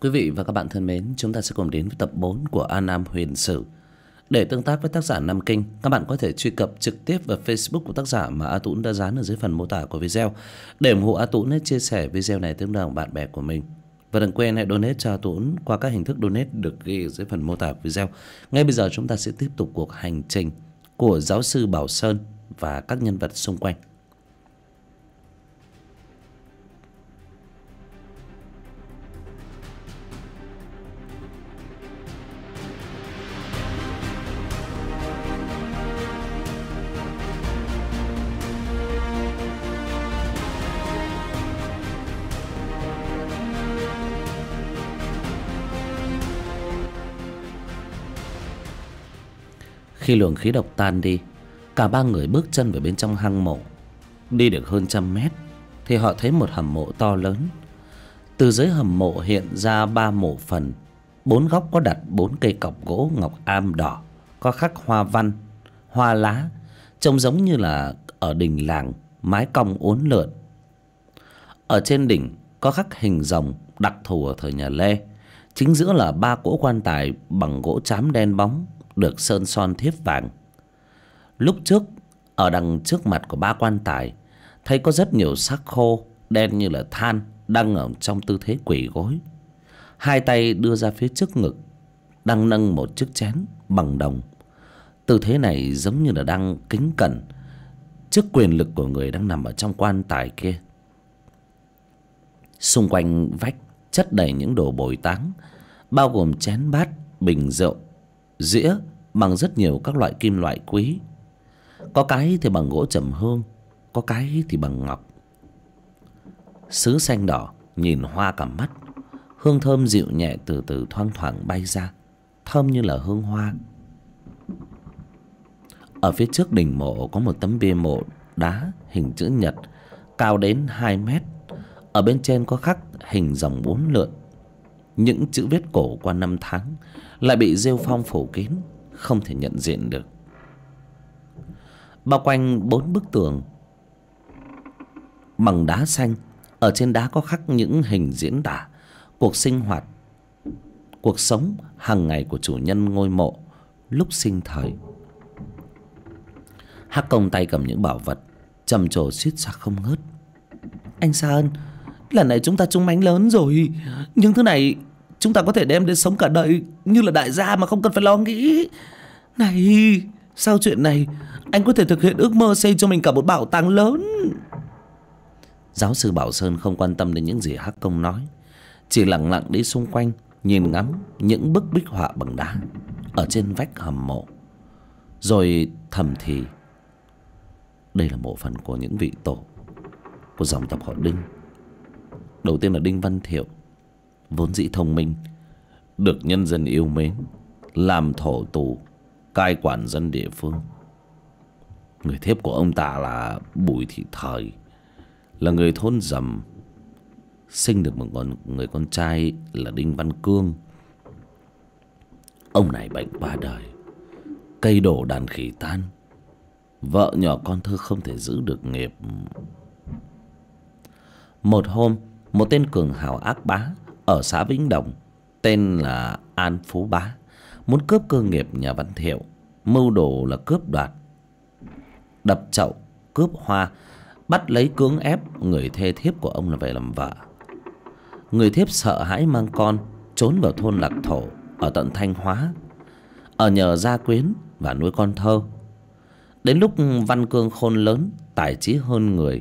Quý vị và các bạn thân mến, chúng ta sẽ cùng đến với tập 4 của An Nam Huyền Sử. Để tương tác với tác giả Nam Kinh, các bạn có thể truy cập trực tiếp vào Facebook của tác giả mà A Tũng đã dán ở dưới phần mô tả của video. Để ủng hộ A Tũng, hãy chia sẻ video này tới bạn bè của mình. Và đừng quên hãy donate cho A Tũng qua các hình thức donate được ghi ở dưới phần mô tả video. Ngay bây giờ chúng ta sẽ tiếp tục cuộc hành trình của giáo sư Bảo Sơn và các nhân vật xung quanh. Khi luồng khí độc tan đi, cả ba người bước chân vào bên trong hang mộ. Đi được hơn 100 mét thì họ thấy một hầm mộ to lớn. Từ dưới hầm mộ hiện ra 3 mộ phần. 4 góc có đặt 4 cây cọc gỗ ngọc am đỏ, có khắc hoa văn, hoa lá, trông giống như là ở đình làng, mái cong uốn lượn. Ở trên đỉnh có khắc hình rồng đặc thù ở thời nhà Lê. Chính giữa là 3 cỗ quan tài bằng gỗ trám đen bóng, được sơn son thiếp vàng. Lúc trước, ở đằng trước mặt của 3 quan tài, thấy có rất nhiều xác khô đen như là than đang ở trong tư thế quỳ gối. Hai tay đưa ra phía trước ngực, đang nâng một chiếc chén bằng đồng. Tư thế này giống như là đang kính cẩn trước quyền lực của người đang nằm ở trong quan tài kia. Xung quanh vách chất đầy những đồ bồi táng, bao gồm chén bát, bình rượu, dĩa bằng rất nhiều các loại kim loại quý. Có cái thì bằng gỗ trầm hương, có cái thì bằng ngọc. Sứ xanh đỏ nhìn hoa cả mắt. Hương thơm dịu nhẹ từ từ thoang thoảng bay ra, thơm như là hương hoa. Ở phía trước đỉnh mộ có một tấm bia mộ đá hình chữ nhật, cao đến 2 mét. Ở bên trên có khắc hình rồng 4 lượn. Những chữ viết cổ qua năm tháng lại bị rêu phong phủ kín, không thể nhận diện được. Bao quanh 4 bức tường bằng đá xanh, ở trên đá có khắc những hình diễn tả cuộc sinh hoạt, cuộc sống hàng ngày của chủ nhân ngôi mộ lúc sinh thời. Hắc Công tay cầm những bảo vật, trầm trồ suýt xoa không ngớt. Anh Sơn, lần này chúng ta trúng mánh lớn rồi. Nhưng thứ này chúng ta có thể đem đến sống cả đời như là đại gia mà không cần phải lo nghĩ. Này, sau chuyện này anh có thể thực hiện ước mơ xây cho mình cả một bảo tàng lớn. Giáo sư Bảo Sơn không quan tâm đến những gì Hắc Công nói, chỉ lặng lặng đi xung quanh, nhìn ngắm những bức bích họa bằng đá ở trên vách hầm mộ, rồi thầm thì: đây là mộ phần của những vị tổ của dòng tộc họ Đinh. Đầu tiên là Đinh Văn Thiệu, vốn dĩ thông minh, được nhân dân yêu mến, làm thổ tù, cai quản dân địa phương. Người thiếp của ông ta là Bùi Thị Thời, là người thôn Dầm, sinh được một người con trai là Đinh Văn Cương. Ông này bệnh qua đời, cây đổ đàn khỉ tan, vợ nhỏ con thơ không thể giữ được nghiệp. Một hôm, một tên cường hào ác bá ở xã Vĩnh Đồng, tên là An Phú Bá, muốn cướp cơ nghiệp nhà Văn Thiệu. Mưu đồ là cướp đoạt, đập chậu, cướp hoa, bắt lấy cưỡng ép người thê thiếp của ông là về làm vợ. Người thiếp sợ hãi mang con, trốn vào thôn Lạc Thổ ở tận Thanh Hóa, ở nhờ gia quyến và nuôi con thơ. Đến lúc Văn Cương khôn lớn, tài trí hơn người,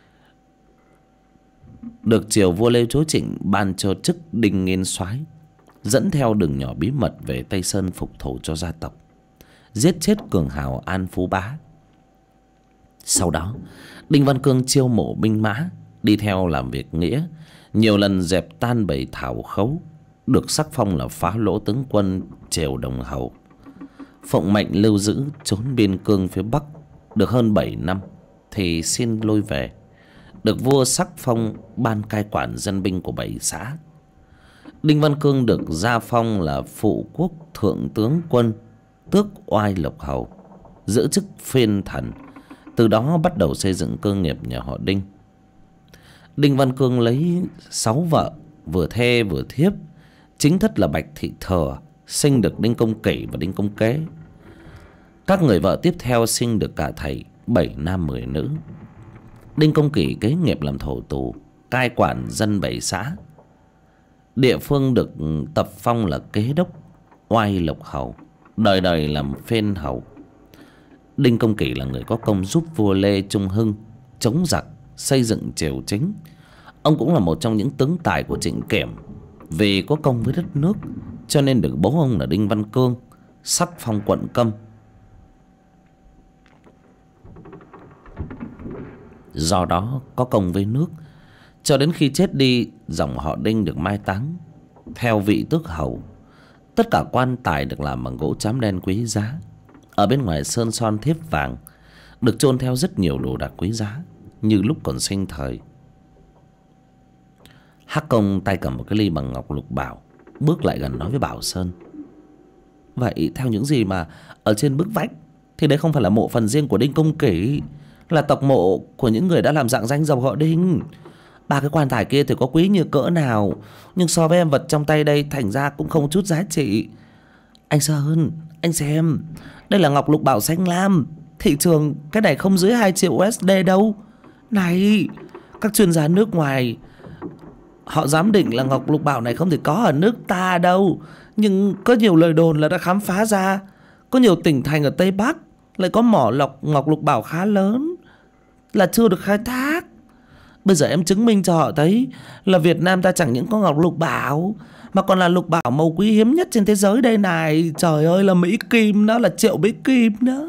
được triều vua Lê Chúa Trịnh ban cho chức Đinh Nghiên Soái, dẫn theo đường nhỏ bí mật về Tây Sơn phục thù cho gia tộc, giết chết cường hào An Phú Bá. Sau đó, Đinh Văn Cương chiêu mộ binh mã đi theo làm việc nghĩa, nhiều lần dẹp tan bầy thảo khấu, được sắc phong là phá lỗ tướng quân triều Đồng Hầu. Phụng mệnh lưu giữ trốn biên cương phía Bắc được hơn 7 năm thì xin lui về, được vua sắc phong ban cai quản dân binh của 7 xã. Đinh Văn Cương được gia phong là phụ quốc thượng tướng quân, tước oai lộc hầu, giữ chức phiên thần. Từ đó bắt đầu xây dựng cơ nghiệp nhà họ Đinh. Đinh Văn Cương lấy 6 vợ, vừa thê vừa thiếp, chính thất là Bạch Thị Thừa sinh được Đinh Công Kỷ và Đinh Công Kế. Các người vợ tiếp theo sinh được cả thảy 7 nam 10 nữ. Đinh Công Kỷ kế nghiệp làm thổ tù, cai quản dân 7 xã. Địa phương được tập phong là kế đốc, oai lộc hầu, đời đời làm phên hầu. Đinh Công Kỷ là người có công giúp vua Lê Trung Hưng chống giặc, xây dựng triều chính. Ông cũng là một trong những tướng tài của Trịnh Kiểm. Vì có công với đất nước cho nên được bố ông là Đinh Văn Cương sắc phong quận Câm. Do đó có công với nước, cho đến khi chết đi, dòng họ Đinh được mai táng theo vị tước hầu. Tất cả quan tài được làm bằng gỗ trám đen quý giá. Ở bên ngoài sơn son thiếp vàng, được chôn theo rất nhiều đồ đạc quý giá như lúc còn sinh thời. Hắc Công tay cầm một cái ly bằng ngọc lục bảo, bước lại gần nói với Bảo Sơn: vậy theo những gì mà ở trên bức vách thì đây không phải là mộ phần riêng của Đinh Công Kỷ, là tộc mộ của những người đã làm rạng danh dòng họ Đinh. Ba cái quan tài kia thì có quý như cỡ nào, nhưng so với em vật trong tay đây thành ra cũng không chút giá trị. Anh Sơn, anh xem, đây là ngọc lục bảo xanh lam, thị trường cái này không dưới 2 triệu USD đâu. Này, các chuyên gia nước ngoài họ giám định là ngọc lục bảo này không thể có ở nước ta đâu, nhưng có nhiều lời đồn là đã khám phá ra có nhiều tỉnh thành ở Tây Bắc lại có mỏ ngọc lục bảo khá lớn là chưa được khai thác. Bây giờ em chứng minh cho họ thấy là Việt Nam ta chẳng những có ngọc lục bảo mà còn là lục bảo màu quý hiếm nhất trên thế giới đây này. Trời ơi, là Mỹ Kim đó, là triệu Mỹ Kim đó.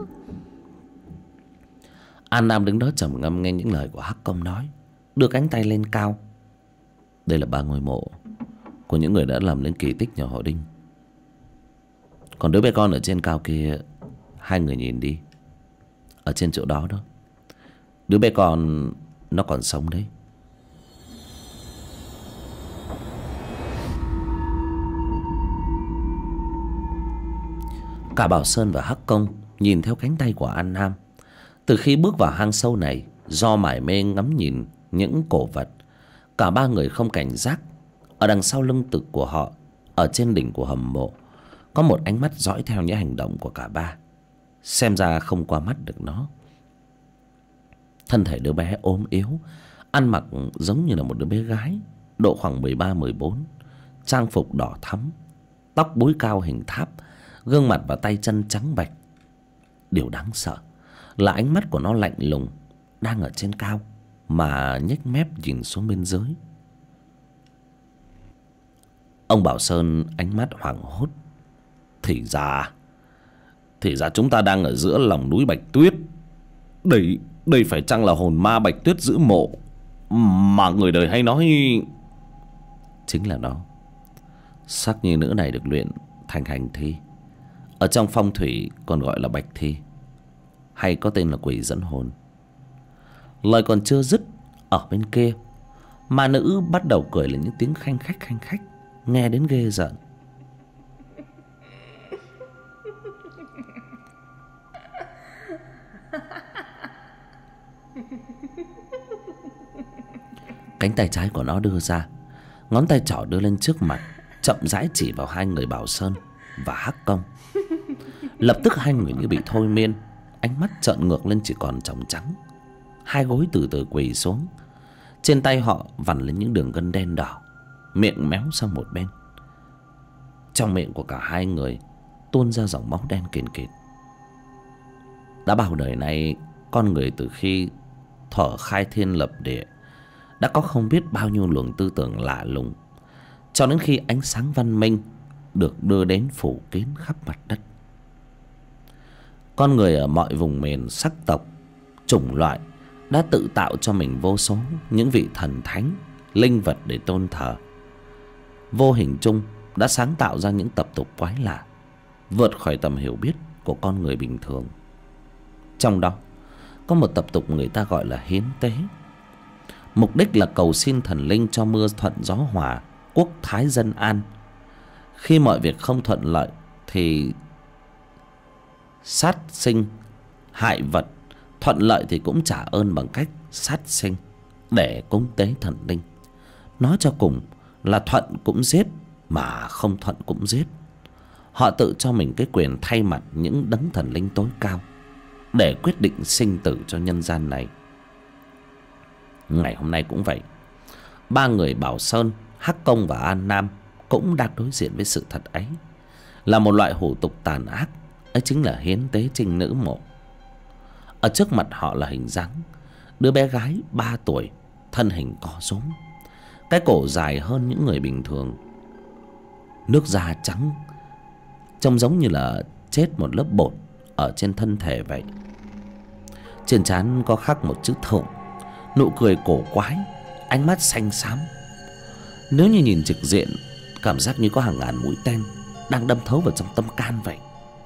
An Nam đứng đó trầm ngâm nghe những lời của Hắc Công nói, đưa cánh tay lên cao. Đây là 3 ngôi mộ của những người đã làm nên kỳ tích nhà họ Đinh. Còn đứa bé con ở trên cao kia, hai người nhìn đi, ở trên chỗ đó đó, đứa bé con nó còn sống đấy. Cả Bảo Sơn và Hắc Công nhìn theo cánh tay của An Nam. Từ khi bước vào hang sâu này, do mải mê ngắm nhìn những cổ vật, cả ba người không cảnh giác. Ở đằng sau lưng tự của họ, ở trên đỉnh của hầm mộ, có một ánh mắt dõi theo những hành động của cả ba. Xem ra không qua mắt được nó. Thân thể đứa bé ốm yếu, ăn mặc giống như là một đứa bé gái, độ khoảng 13-14, trang phục đỏ thắm, tóc búi cao hình tháp, gương mặt và tay chân trắng bệch. Điều đáng sợ là ánh mắt của nó lạnh lùng, đang ở trên cao mà nhếch mép nhìn xuống bên dưới. Ông Bảo Sơn ánh mắt hoảng hốt. Thì ra chúng ta đang ở giữa lòng núi Bạch Tuyết. Đây phải chăng là hồn ma Bạch Tuyết giữ mộ mà người đời hay nói? Chính là nó. Sắc nhi nữ này được luyện thành hành thi, ở trong phong thủy còn gọi là bạch thi, hay có tên là quỷ dẫn hồn. Lời còn chưa dứt, ở bên kia ma nữ bắt đầu cười lên những tiếng khanh khách, nghe đến ghê rợn. Cánh tay trái của nó đưa ra, ngón tay trỏ đưa lên trước mặt, chậm rãi chỉ vào hai người Bảo Sơn và Hắc Công. Lập tức hai người như bị thôi miên, ánh mắt trợn ngược lên chỉ còn tròng trắng. Hai gối từ từ quỳ xuống. Trên tay họ vằn lên những đường gân đen đỏ, miệng méo sang một bên. Trong miệng của cả hai người tuôn ra dòng máu đen kìn kịt. Đã bao đời nay, con người từ khi thở khai thiên lập địa đã có không biết bao nhiêu luồng tư tưởng lạ lùng, cho đến khi ánh sáng văn minh được đưa đến phủ kín khắp mặt đất. Con người ở mọi vùng miền, sắc tộc, chủng loại đã tự tạo cho mình vô số những vị thần thánh, linh vật để tôn thờ. Vô hình chung đã sáng tạo ra những tập tục quái lạ, vượt khỏi tầm hiểu biết của con người bình thường. Trong đó có một tập tục người ta gọi là hiến tế. Mục đích là cầu xin thần linh cho mưa thuận gió hòa, quốc thái dân an. Khi mọi việc không thuận lợi thì sát sinh hại vật, thuận lợi thì cũng trả ơn bằng cách sát sinh để cúng tế thần linh. Nói cho cùng là thuận cũng giết, mà không thuận cũng giết. Họ tự cho mình cái quyền thay mặt những đấng thần linh tối cao để quyết định sinh tử cho nhân gian này. Ngày hôm nay cũng vậy. Ba người Bảo Sơn, Hắc Công và An Nam cũng đang đối diện với sự thật ấy, là một loại hủ tục tàn ác. Ấy chính là hiến tế trinh nữ mộ. Ở trước mặt họ là hình dáng đứa bé gái 3 tuổi, thân hình co rúm, cái cổ dài hơn những người bình thường, nước da trắng, trông giống như là chết một lớp bột ở trên thân thể vậy. Trên trán có khắc một chữ Thượng, nụ cười cổ quái, ánh mắt xanh xám. Nếu như nhìn trực diện, cảm giác như có hàng ngàn mũi tên đang đâm thấu vào trong tâm can vậy.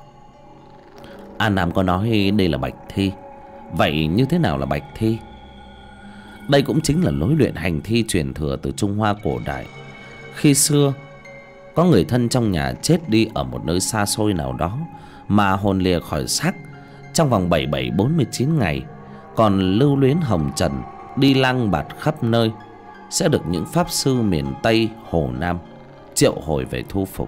An Nam có nói đây là bạch thi. Vậy như thế nào là bạch thi? Đây cũng chính là lối luyện hành thi truyền thừa từ Trung Hoa cổ đại. Khi xưa, có người thân trong nhà chết đi ở một nơi xa xôi nào đó mà hồn lìa khỏi xác trong vòng 47-49 ngày, còn lưu luyến hồng trần, đi lang bạt khắp nơi, sẽ được những pháp sư miền Tây Hồ Nam triệu hồi về thu phục.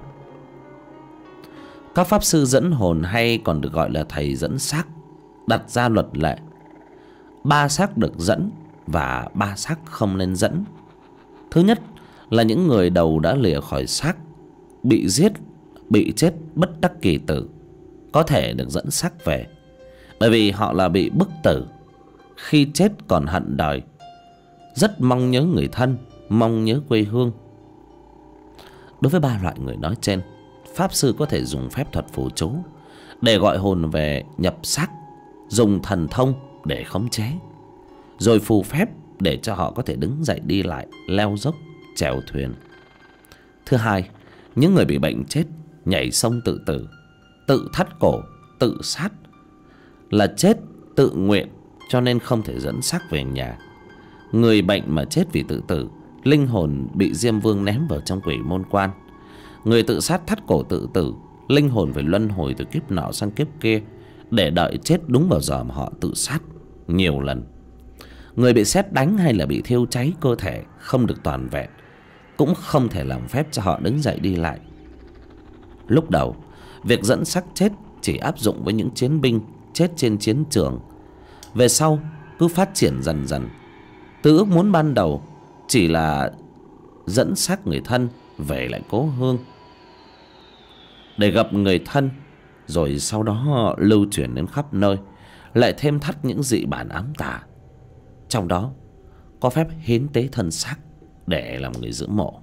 Các pháp sư dẫn hồn, hay còn được gọi là thầy dẫn xác, đặt ra luật lệ: 3 xác được dẫn và 3 xác không nên dẫn. Thứ nhất là những người đầu đã lìa khỏi xác, bị giết, bị chết bất đắc kỳ tử, có thể được dẫn xác về, bởi vì họ là bị bức tử, khi chết còn hận đời, rất mong nhớ người thân, mong nhớ quê hương. Đối với 3 loại người nói trên, pháp sư có thể dùng phép thuật phù chú để gọi hồn về nhập xác, dùng thần thông để khống chế, rồi phù phép để cho họ có thể đứng dậy đi lại, leo dốc, chèo thuyền. Thứ hai, những người bị bệnh chết, nhảy sông tự tử, tự thắt cổ, tự sát, là chết tự nguyện, cho nên không thể dẫn xác về nhà. Người bệnh mà chết vì tự tử, linh hồn bị Diêm Vương ném vào trong quỷ môn quan. Người tự sát thắt cổ tự tử, linh hồn phải luân hồi từ kiếp nọ sang kiếp kia, để đợi chết đúng vào giờ mà họ tự sát nhiều lần. Người bị sét đánh hay là bị thiêu cháy cơ thể không được toàn vẹn, cũng không thể làm phép cho họ đứng dậy đi lại. Lúc đầu, việc dẫn xác chết chỉ áp dụng với những chiến binh chết trên chiến trường. Về sau cứ phát triển dần dần. Từ ước muốn ban đầu chỉ là dẫn xác người thân về lại cố hương để gặp người thân, rồi sau đó lưu truyền đến khắp nơi, lại thêm thắt những dị bản ám tà. Trong đó có phép hiến tế thân xác để làm người giữ mộ.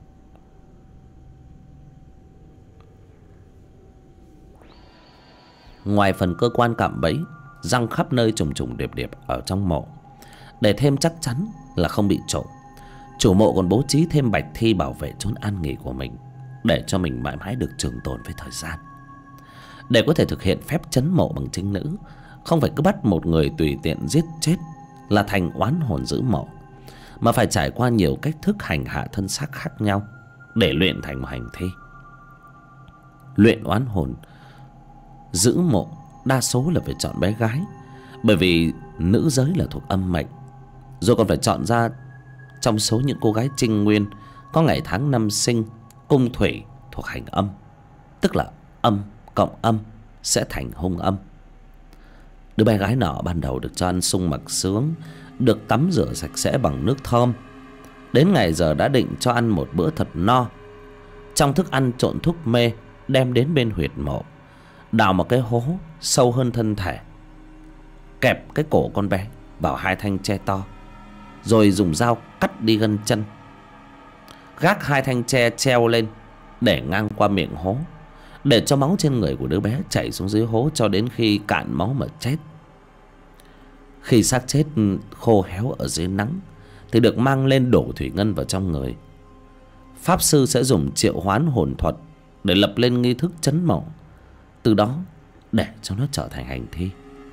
Ngoài phần cơ quan cạm bẫy răng khắp nơi trùng trùng điệp điệp ở trong mộ, để thêm chắc chắn là không bị trộm, chủ mộ còn bố trí thêm bạch thi bảo vệ chốn an nghỉ của mình, để cho mình mãi mãi được trường tồn với thời gian. Để có thể thực hiện phép trấn mộ bằng trinh nữ, không phải cứ bắt một người tùy tiện giết chết là thành oán hồn giữ mộ, mà phải trải qua nhiều cách thức hành hạ thân xác khác nhau để luyện thành một hành thi. Luyện oán hồn giữ mộ đa số là phải chọn bé gái, bởi vì nữ giới là thuộc âm mệnh. Rồi còn phải chọn ra trong số những cô gái trinh nguyên có ngày tháng năm sinh cung thủy thuộc hành âm, tức là âm cộng âm sẽ thành hung âm. Đứa bé gái nọ ban đầu được cho ăn sung mặc sướng, được tắm rửa sạch sẽ bằng nước thơm. Đến ngày giờ đã định cho ăn một bữa thật no, trong thức ăn trộn thuốc mê, đem đến bên huyệt mộ, đào một cái hố sâu hơn thân thể, kẹp cái cổ con bé vào 2 thanh tre to, rồi dùng dao cắt đi gân chân, gác 2 thanh tre treo lên để ngang qua miệng hố, để cho máu trên người của đứa bé chảy xuống dưới hố cho đến khi cạn máu mà chết. Khi xác chết khô héo ở dưới nắng thì được mang lên đổ thủy ngân vào trong người. Pháp sư sẽ dùng triệu hoán hồn thuật để lập lên nghi thức trấn mộ, từ đó để cho nó trở thành hành thi.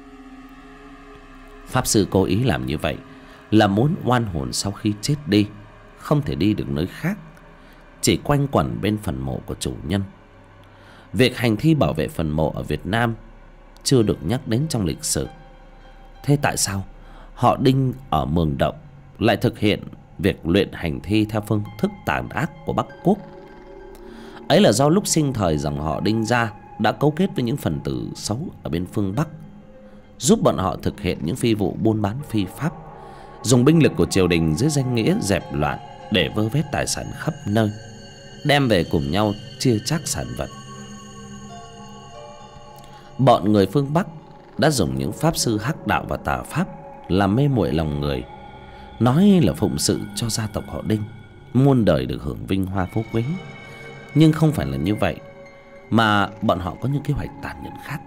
Pháp sư cố ý làm như vậy là muốn oan hồn sau khi chết đi không thể đi được nơi khác, chỉ quanh quẩn bên phần mộ của chủ nhân. Việc hành thi bảo vệ phần mộ ở Việt Nam chưa được nhắc đến trong lịch sử. Thế tại sao họ Đinh ở Mường Động lại thực hiện việc luyện hành thi theo phương thức tàn ác của Bắc Quốc? Ấy là do lúc sinh thời dòng họ Đinh gia đã cấu kết với những phần tử xấu ở bên phương Bắc, giúp bọn họ thực hiện những phi vụ buôn bán phi pháp, dùng binh lực của triều đình dưới danh nghĩa dẹp loạn để vơ vét tài sản khắp nơi, đem về cùng nhau chia chác sản vật. Bọn người phương Bắc đã dùng những pháp sư hắc đạo và tà pháp làm mê muội lòng người, nói là phụng sự cho gia tộc họ Đinh, muôn đời được hưởng vinh hoa phú quý. Nhưng không phải là như vậy, mà bọn họ có những kế hoạch tàn nhẫn khác.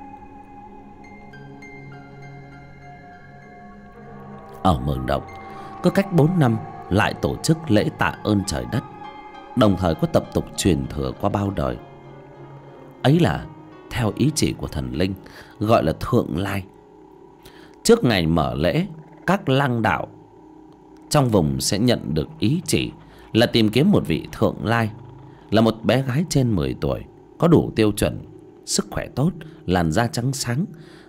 Ở Mường Động, cứ cách 4 năm lại tổ chức lễ tạ ơn trời đất, đồng thời có tập tục truyền thừa qua bao đời. Ấy là theo ý chỉ của thần linh, gọi là Thượng Lai. Trước ngày mở lễ, các lang đạo trong vùng sẽ nhận được ý chỉ là tìm kiếm một vị Thượng Lai, là một bé gái trên 10 tuổi, có đủ tiêu chuẩn, sức khỏe tốt, làn da trắng sáng,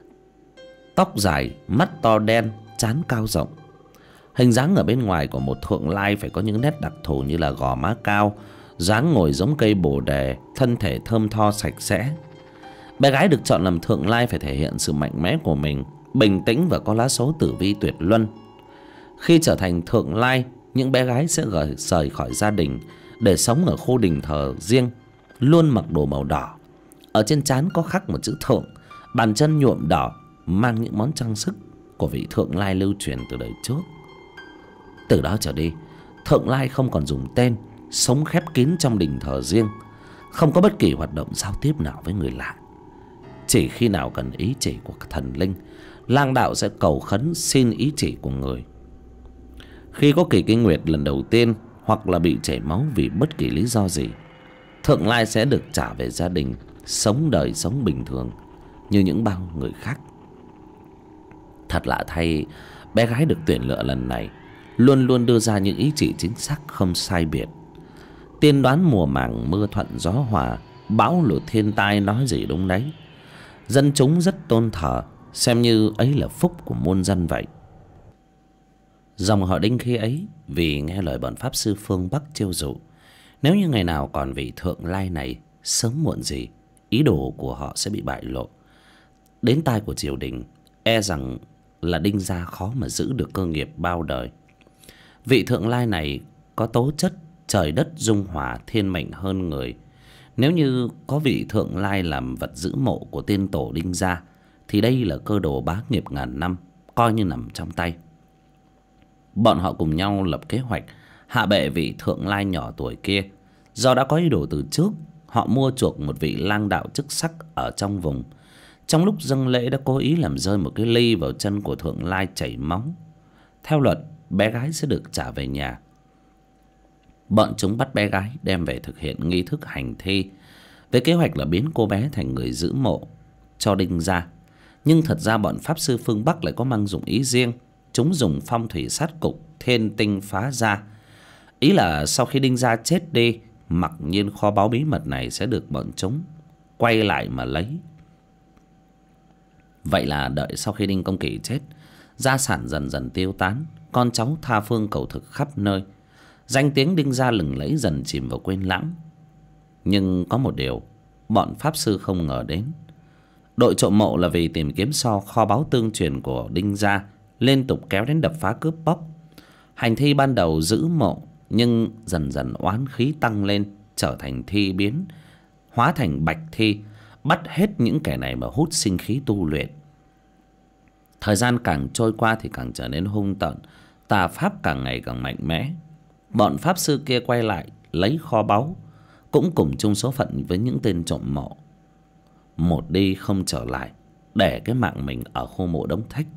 tóc dài, mắt to đen, trán cao rộng. Hình dáng ở bên ngoài của một Thượng Lai phải có những nét đặc thù như là gò má cao, dáng ngồi giống cây bồ đề, thân thể thơm tho sạch sẽ. Bé gái được chọn làm Thượng Lai phải thể hiện sự mạnh mẽ của mình, bình tĩnh và có lá số tử vi tuyệt luân. Khi trở thành Thượng Lai, những bé gái sẽ rời khỏi gia đình để sống ở khu đình thờ riêng, luôn mặc đồ màu đỏ. Ở trên trán có khắc một chữ Thượng, bàn chân nhuộm đỏ, mang những món trang sức của vị Thượng Lai lưu truyền từ đời trước. Từ đó trở đi, Thượng Lai không còn dùng tên, sống khép kín trong đình thờ riêng, không có bất kỳ hoạt động giao tiếp nào với người lạ. Chỉ khi nào cần ý chỉ của thần linh, lang đạo sẽ cầu khấn xin ý chỉ của người. Khi có kỳ kinh nguyệt lần đầu tiên, hoặc là bị chảy máu vì bất kỳ lý do gì, Thượng Lai sẽ được trả về gia đình, sống đời sống bình thường như những bao người khác. Thật lạ thay, bé gái được tuyển lựa lần này luôn luôn đưa ra những ý chỉ chính xác không sai biệt, tiên đoán mùa màng mưa thuận gió hòa, bão lụt thiên tai nói gì đúng đấy. Dân chúng rất tôn thờ, xem như ấy là phúc của muôn dân vậy. Dòng họ Đinh khi ấy vì nghe lời bọn pháp sư phương Bắc chiêu dụ, nếu như ngày nào còn vị Thượng Lai này, sớm muộn gì ý đồ của họ sẽ bị bại lộ. Đến tai của triều đình, e rằng là Đinh gia khó mà giữ được cơ nghiệp bao đời. Vị Thượng Lai này có tố chất trời đất dung hòa, thiên mệnh hơn người. Nếu như có vị Thượng Lai làm vật giữ mộ của tiên tổ Đinh gia, thì đây là cơ đồ bá nghiệp ngàn năm, coi như nằm trong tay. Bọn họ cùng nhau lập kế hoạch hạ bệ vị Thượng Lai nhỏ tuổi kia. Do đã có ý đồ từ trước, họ mua chuộc một vị lang đạo chức sắc ở trong vùng. Trong lúc dâng lễ đã cố ý làm rơi một cái ly vào chân của Thượng Lai chảy máu. Theo luật, bé gái sẽ được trả về nhà. Bọn chúng bắt bé gái đem về thực hiện nghi thức hành thi, với kế hoạch là biến cô bé thành người giữ mộ cho Đinh gia. Nhưng thật ra bọn pháp sư phương Bắc lại có mang dụng ý riêng. Chúng dùng phong thủy sát cục thiên tinh phá gia. Ý là sau khi Đinh gia chết đi, mặc nhiên kho báu bí mật này sẽ được bọn chúng quay lại mà lấy. Vậy là đợi sau khi Đinh Công Kỳ chết, gia sản dần dần tiêu tán, con cháu tha phương cầu thực khắp nơi, danh tiếng Đinh gia lừng lẫy dần chìm vào quên lãng. Nhưng có một điều bọn pháp sư không ngờ đến. Đội trộm mộ là vì tìm kiếm kho báu tương truyền của Đinh gia, liên tục kéo đến đập phá cướp bóc. Hành thi ban đầu giữ mộ, nhưng dần dần oán khí tăng lên, trở thành thi biến, hóa thành bạch thi, bắt hết những kẻ này mà hút sinh khí tu luyện. Thời gian càng trôi qua thì càng trở nên hung tợn, tà pháp càng ngày càng mạnh mẽ. Bọn pháp sư kia quay lại lấy kho báu, cũng cùng chung số phận với những tên trộm mộ. Một đi không trở lại, để cái mạng mình ở khu mộ Đống Thách.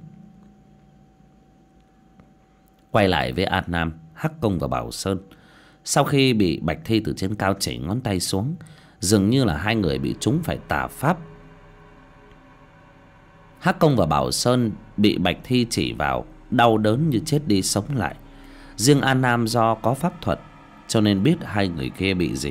Quay lại với An Nam, Hắc Công và Bảo Sơn. Sau khi bị bạch thi từ trên cao chỉ ngón tay xuống, dường như là hai người bị trúng phải tà pháp. Hắc Công và Bảo Sơn bị bạch thi chỉ vào, đau đớn như chết đi sống lại. Riêng An Nam do có pháp thuật, cho nên biết hai người kia bị gì.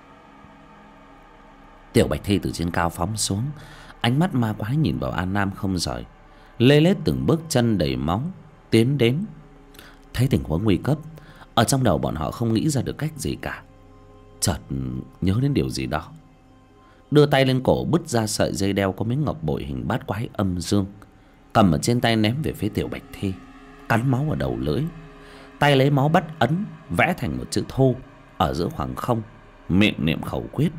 Tiểu bạch thi từ trên cao phóng xuống, ánh mắt ma quái nhìn vào An Nam không rời, lê lết từng bước chân đầy máu tiến đến. Thấy tình huống nguy cấp, ở trong đầu bọn họ không nghĩ ra được cách gì cả. chợt nhớ đến điều gì đó, đưa tay lên cổ bứt ra sợi dây đeo có miếng ngọc bội hình bát quái âm dương, cầm ở trên tay ném về phía Tiểu Bạch Thi, cắn máu ở đầu lưỡi. Tay lấy máu bắt ấn, vẽ thành một chữ thô ở giữa khoảng không, miệng niệm khẩu quyết: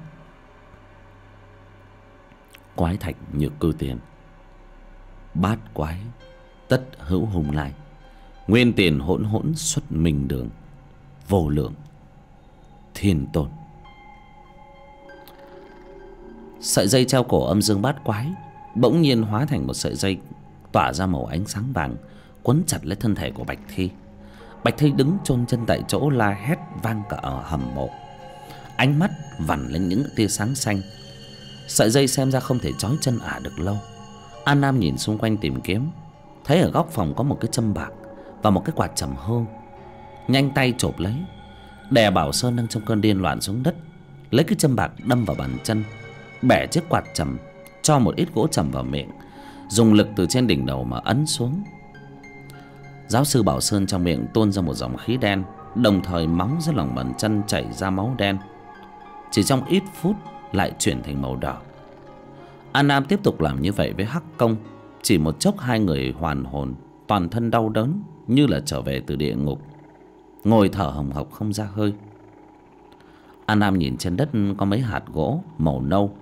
quái thạch nhược cư tiền, bát quái tất hữu hùng lai, nguyên tiền hỗn hỗn xuất minh đường, vô lượng thiên tôn. Sợi dây treo cổ âm dương bát quái bỗng nhiên hóa thành một sợi dây tỏa ra màu ánh sáng vàng, quấn chặt lấy thân thể của Bạch Thi. Bạch Thi đứng chôn chân tại chỗ, la hét vang cả ở hầm mộ, ánh mắt vằn lên những tia sáng xanh. Sợi dây xem ra không thể trói chân ả được lâu. An Nam nhìn xung quanh tìm kiếm, thấy ở góc phòng có một cái châm bạc và một cái quạt trầm hương. Nhanh tay chộp lấy, đè Bảo Sơn đang trong cơn điên loạn xuống đất, lấy cái châm bạc đâm vào bàn chân, bẻ chiếc quạt trầm, cho một ít gỗ trầm vào miệng, dùng lực từ trên đỉnh đầu mà ấn xuống. Giáo sư Bảo Sơn trong miệng tuôn ra một dòng khí đen, đồng thời máu dưới lòng bàn chân chảy ra máu đen, chỉ trong ít phút lại chuyển thành màu đỏ. An Nam tiếp tục làm như vậy với Hắc Công. Chỉ một chốc hai người hoàn hồn, toàn thân đau đớn như là trở về từ địa ngục, ngồi thở hồng hộc không ra hơi. An Nam nhìn trên đất có mấy hạt gỗ màu nâu,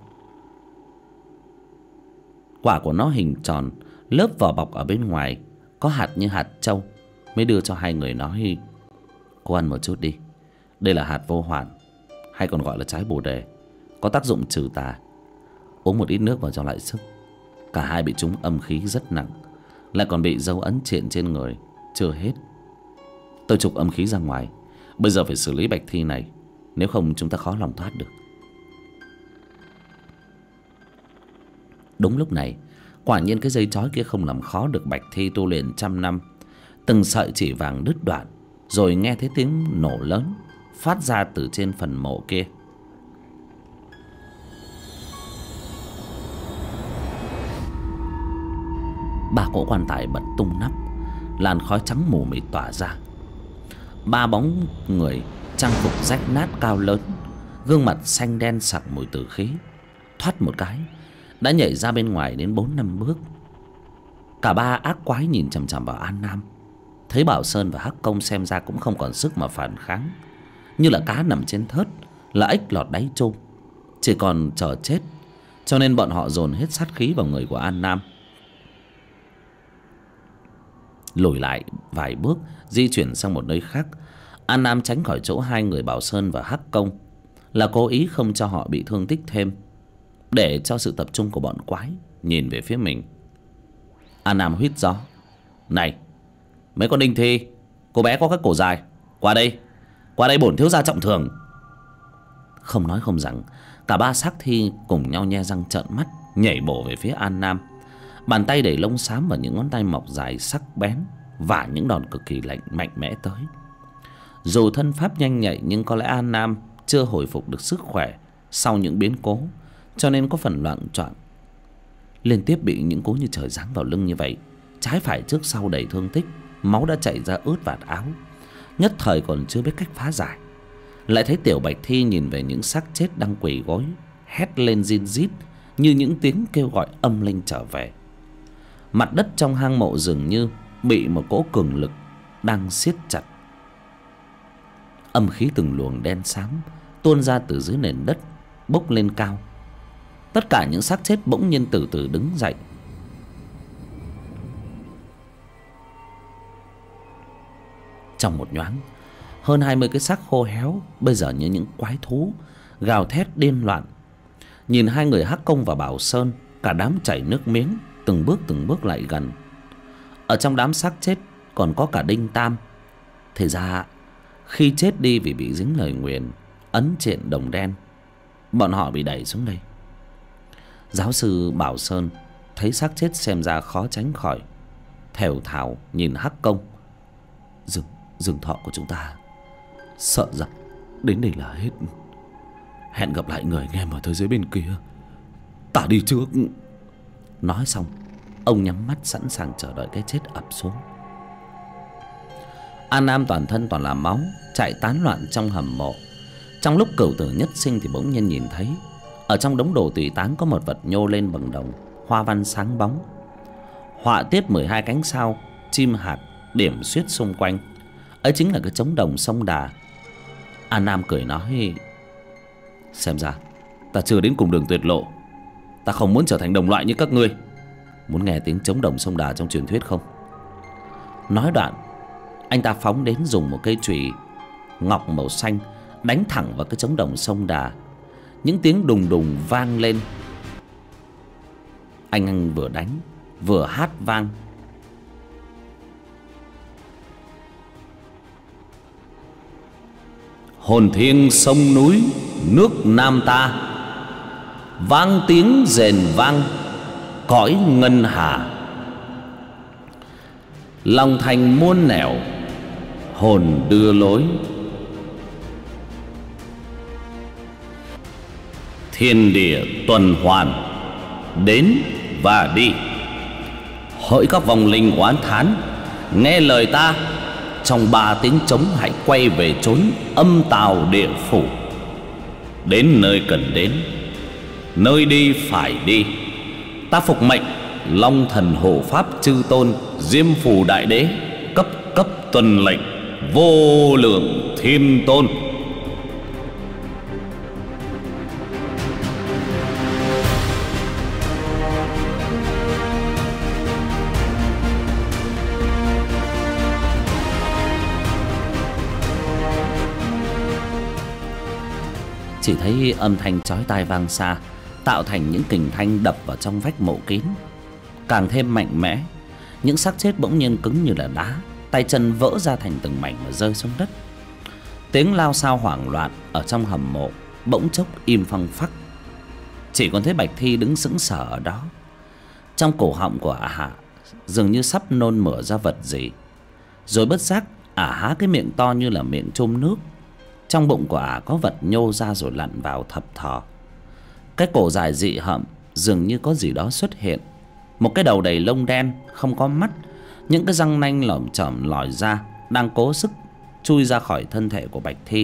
quả của nó hình tròn, lớp vỏ bọc ở bên ngoài có hạt như hạt trâu, mới đưa cho hai người nói: cô ăn một chút đi, đây là hạt vô hoàn, hay còn gọi là trái bồ đề, có tác dụng trừ tà. Uống một ít nước vào cho lại sức. Cả hai bị trúng âm khí rất nặng, lại còn bị dấu ấn triện trên người. Chưa hết, tôi trục âm khí ra ngoài, bây giờ phải xử lý Bạch Thi này, nếu không chúng ta khó lòng thoát được. Đúng lúc này, quả nhiên cái dây trói kia không làm khó được Bạch Thi tu luyện trăm năm. Từng sợi chỉ vàng đứt đoạn, rồi nghe thấy tiếng nổ lớn phát ra từ trên phần mộ kia. Ba cỗ quan tài bật tung nắp, làn khói trắng mù mịt tỏa ra. Ba bóng người trang phục rách nát cao lớn, gương mặt xanh đen sặc mùi tử khí, thoát một cái đã nhảy ra bên ngoài đến 4-5 bước. Cả ba ác quái nhìn chằm chằm vào An Nam. Thấy Bảo Sơn và Hắc Công xem ra cũng không còn sức mà phản kháng, như là cá nằm trên thớt, là ếch lọt đáy trâu, chỉ còn chờ chết. Cho nên bọn họ dồn hết sát khí vào người của An Nam. Lùi lại vài bước, di chuyển sang một nơi khác. An Nam tránh khỏi chỗ hai người Bảo Sơn và Hắc Công, là cố ý không cho họ bị thương tích thêm, để cho sự tập trung của bọn quái nhìn về phía mình. An Nam huýt gió: này, mấy con đinh thi, cô bé có cái cổ dài, qua đây bổn thiếu gia trọng thưởng. Không nói không rằng, cả ba xác thi cùng nhau nhe răng trợn mắt, nhảy bổ về phía An Nam. Bàn tay đẩy lông xám vào những ngón tay mọc dài sắc bén, và những đòn cực kỳ mạnh mẽ tới. Dù thân pháp nhanh nhạy, nhưng có lẽ An Nam chưa hồi phục được sức khỏe sau những biến cố, cho nên có phần loạng choạng. Liên tiếp bị những cú như trời giáng vào lưng như vậy, trái phải trước sau đầy thương tích, máu đã chảy ra ướt vạt áo. Nhất thời còn chưa biết cách phá giải, lại thấy Tiểu Bạch Thi nhìn về những xác chết đang quỳ gối, hét lên rin rít như những tiếng kêu gọi âm linh trở về. Mặt đất trong hang mộ dường như bị một cỗ cường lực đang siết chặt. Âm khí từng luồng đen xám tuôn ra từ dưới nền đất, bốc lên cao. Tất cả những xác chết bỗng nhiên từ từ đứng dậy. Trong một nhoáng, hơn 20 cái xác khô héo bây giờ như những quái thú gào thét điên loạn. Nhìn hai người Hắc Công và Bảo Sơn, cả đám chảy nước miếng, từng bước lại gần. Ở trong đám xác chết còn có cả Đinh Tam. Thì ra khi chết đi vì bị dính lời nguyền ấn triện đồng đen, bọn họ bị đẩy xuống đây. Giáo sư Bảo Sơn thấy xác chết xem ra khó tránh khỏi, thều thào nhìn Hắc Công: Dương thọ của chúng ta sợ rằng đến đây là hết. Hẹn gặp lại người anh em ở thế giới bên kia, ta đi trước. Nói xong, ông nhắm mắt sẵn sàng chờ đợi cái chết ập xuống. An Nam toàn thân toàn là máu, chạy tán loạn trong hầm mộ. Trong lúc cửu tử nhất sinh thì bỗng nhiên nhìn thấy ở trong đống đồ tùy táng có một vật nhô lên bằng đồng, hoa văn sáng bóng, họa tiết 12 cánh sao chim hạt điểm xuyết xung quanh. Ấy chính là cái trống đồng sông Đà. An Nam cười nói: xem ra ta chưa đến cùng đường tuyệt lộ. Ta không muốn trở thành đồng loại như các ngươi. Muốn nghe tiếng trống đồng sông Đà trong truyền thuyết không? Nói đoạn, anh ta phóng đến dùng một cây chùy ngọc màu xanh đánh thẳng vào cái trống đồng sông Đà. Những tiếng đùng đùng vang lên. Anh vừa đánh vừa hát vang: hồn thiêng sông núi nước Nam ta, vang tiếng rền vang cõi ngân hà. Lòng thành muôn nẻo hồn đưa lối, thiên địa tuần hoàn đến và đi. Hỡi các vong linh oán thán, nghe lời ta, trong 3 tiếng trống hãy quay về chốn âm tào địa phủ. Đến nơi cần đến, nơi đi phải đi. Ta phục mệnh Long thần hộ pháp chư tôn, Diêm phù đại đế, cấp cấp tuần lệnh, vô lượng thiên tôn. Chỉ thấy âm thanh chói tai vang xa, tạo thành những kình thanh đập vào trong vách mộ kín. Càng thêm mạnh mẽ, những xác chết bỗng nhiên cứng như là đá, tay chân vỡ ra thành từng mảnh và rơi xuống đất. Tiếng lao xao hoảng loạn ở trong hầm mộ bỗng chốc im phăng phắc. Chỉ còn thấy Bạch Thi đứng sững sờ ở đó. Trong cổ họng của ả Hạ dường như sắp nôn mửa ra vật gì. Rồi bất giác ả há cái miệng to như là miệng chôm nước. Trong bụng của ả có vật nhô ra rồi lặn vào thập thò. Cái cổ dài dị hợm dường như có gì đó xuất hiện. Một cái đầu đầy lông đen không có mắt, những cái răng nanh lởm chởm lòi ra, đang cố sức chui ra khỏi thân thể của Bạch Thi.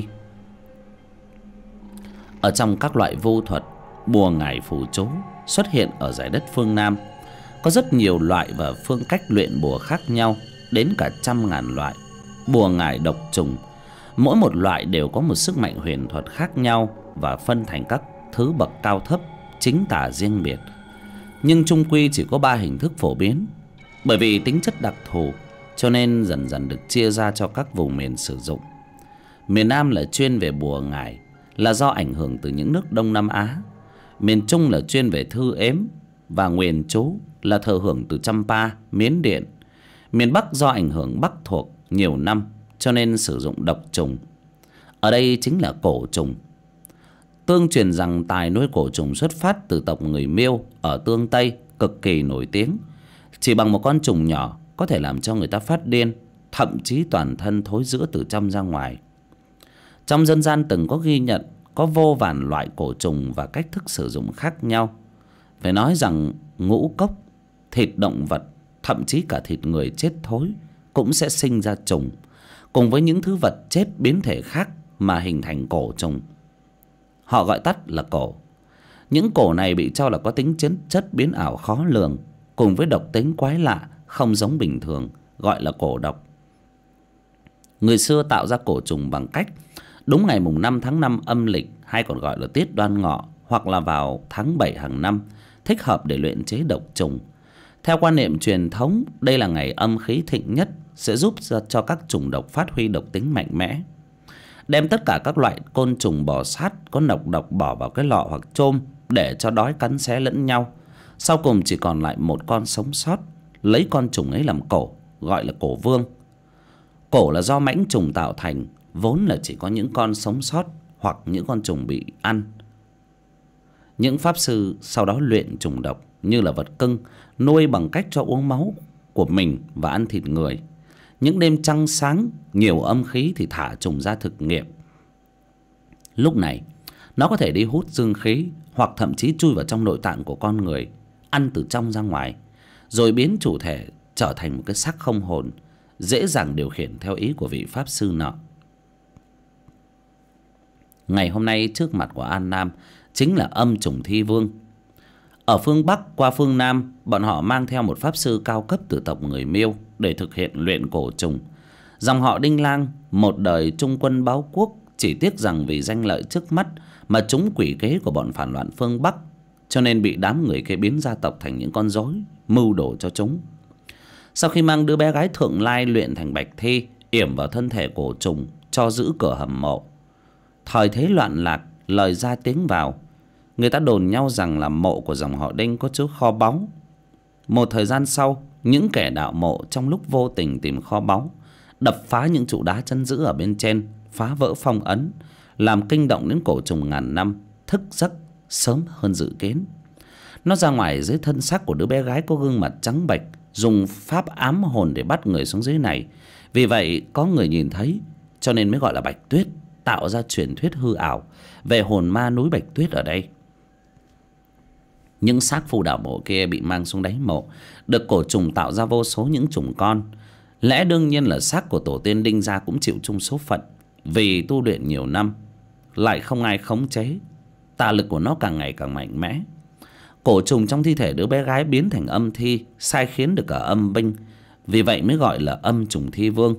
Ở trong các loại vu thuật, bùa ngải phù chú xuất hiện ở giải đất phương Nam. Có rất nhiều loại và phương cách luyện bùa khác nhau, đến cả 100.000 loại bùa ngải độc trùng. Mỗi một loại đều có một sức mạnh huyền thuật khác nhau và phân thành các thứ bậc cao thấp, chính tả riêng biệt. Nhưng chung quy chỉ có 3 hình thức phổ biến. Bởi vì tính chất đặc thù cho nên dần dần được chia ra cho các vùng miền sử dụng. Miền Nam là chuyên về bùa ngải, là do ảnh hưởng từ những nước Đông Nam Á. Miền Trung là chuyên về thư ếm và nguyền chú, là thừa hưởng từ Champa, Miến Điện. Miền Bắc do ảnh hưởng Bắc thuộc nhiều năm cho nên sử dụng độc trùng. Ở đây chính là cổ trùng. Tương truyền rằng tài nuôi cổ trùng xuất phát từ tộc người Miêu ở Tương Tây, cực kỳ nổi tiếng. Chỉ bằng một con trùng nhỏ có thể làm cho người ta phát điên, thậm chí toàn thân thối rữa từ trong ra ngoài. Trong dân gian từng có ghi nhận có vô vàn loại cổ trùng và cách thức sử dụng khác nhau. Phải nói rằng ngũ cốc, thịt động vật, thậm chí cả thịt người chết thối cũng sẽ sinh ra trùng, cùng với những thứ vật chết biến thể khác mà hình thành cổ trùng. Họ gọi tắt là cổ. Những cổ này bị cho là có tính chất biến ảo khó lường, cùng với độc tính quái lạ không giống bình thường, gọi là cổ độc. Người xưa tạo ra cổ trùng bằng cách đúng ngày mùng 5 tháng 5 âm lịch, hay còn gọi là tiết Đoan Ngọ, hoặc là vào tháng 7 hàng năm, thích hợp để luyện chế độc trùng. Theo quan niệm truyền thống, đây là ngày âm khí thịnh nhất, sẽ giúp cho các trùng độc phát huy độc tính mạnh mẽ. Đem tất cả các loại côn trùng bò sát có nọc độc bỏ vào cái lọ hoặc chôm để cho đói cắn xé lẫn nhau. Sau cùng chỉ còn lại một con sống sót, lấy con trùng ấy làm cổ, gọi là cổ vương. Cổ là do mãnh trùng tạo thành, vốn là chỉ có những con sống sót hoặc những con trùng bị ăn. Những pháp sư sau đó luyện trùng độc như là vật cưng, nuôi bằng cách cho uống máu của mình và ăn thịt người. Những đêm trăng sáng nhiều âm khí thì thả trùng ra thực nghiệm. Lúc này nó có thể đi hút dương khí, hoặc thậm chí chui vào trong nội tạng của con người, ăn từ trong ra ngoài, rồi biến chủ thể trở thành một cái xác không hồn, dễ dàng điều khiển theo ý của vị pháp sư nọ. Ngày hôm nay trước mặt của An Nam chính là âm trùng thi vương. Ở phương Bắc qua phương Nam, bọn họ mang theo một pháp sư cao cấp từ tộc người Miêu để thực hiện luyện cổ trùng. Dòng họ Đinh Lang một đời trung quân báo quốc, chỉ tiếc rằng vì danh lợi trước mắt mà trúng quỷ kế của bọn phản loạn phương Bắc, cho nên bị đám người kia biến gia tộc thành những con rối, mưu đồ cho chúng. Sau khi mang đứa bé gái thượng lai luyện thành bạch thi, yểm vào thân thể cổ trùng cho giữ cửa hầm mộ. Thời thế loạn lạc, lời ra tiếng vào, người ta đồn nhau rằng là mộ của dòng họ Đinh có chứa kho báu. Một thời gian sau, những kẻ đạo mộ trong lúc vô tình tìm kho báu, đập phá những trụ đá chân giữ ở bên trên, phá vỡ phong ấn, làm kinh động đến cổ trùng ngàn năm, thức giấc sớm hơn dự kiến. Nó ra ngoài dưới thân xác của đứa bé gái có gương mặt trắng bệch, dùng pháp ám hồn để bắt người xuống dưới này. Vì vậy có người nhìn thấy, cho nên mới gọi là Bạch Tuyết, tạo ra truyền thuyết hư ảo về hồn ma núi Bạch Tuyết ở đây. Những xác phu đạo mộ kia bị mang xuống đáy mộ, được cổ trùng tạo ra vô số những trùng con. Lẽ đương nhiên là xác của tổ tiên Đinh gia cũng chịu chung số phận. Vì tu luyện nhiều năm, lại không ai khống chế, tà lực của nó càng ngày càng mạnh mẽ. Cổ trùng trong thi thể đứa bé gái biến thành âm thi, sai khiến được cả âm binh. Vì vậy mới gọi là âm trùng thi vương.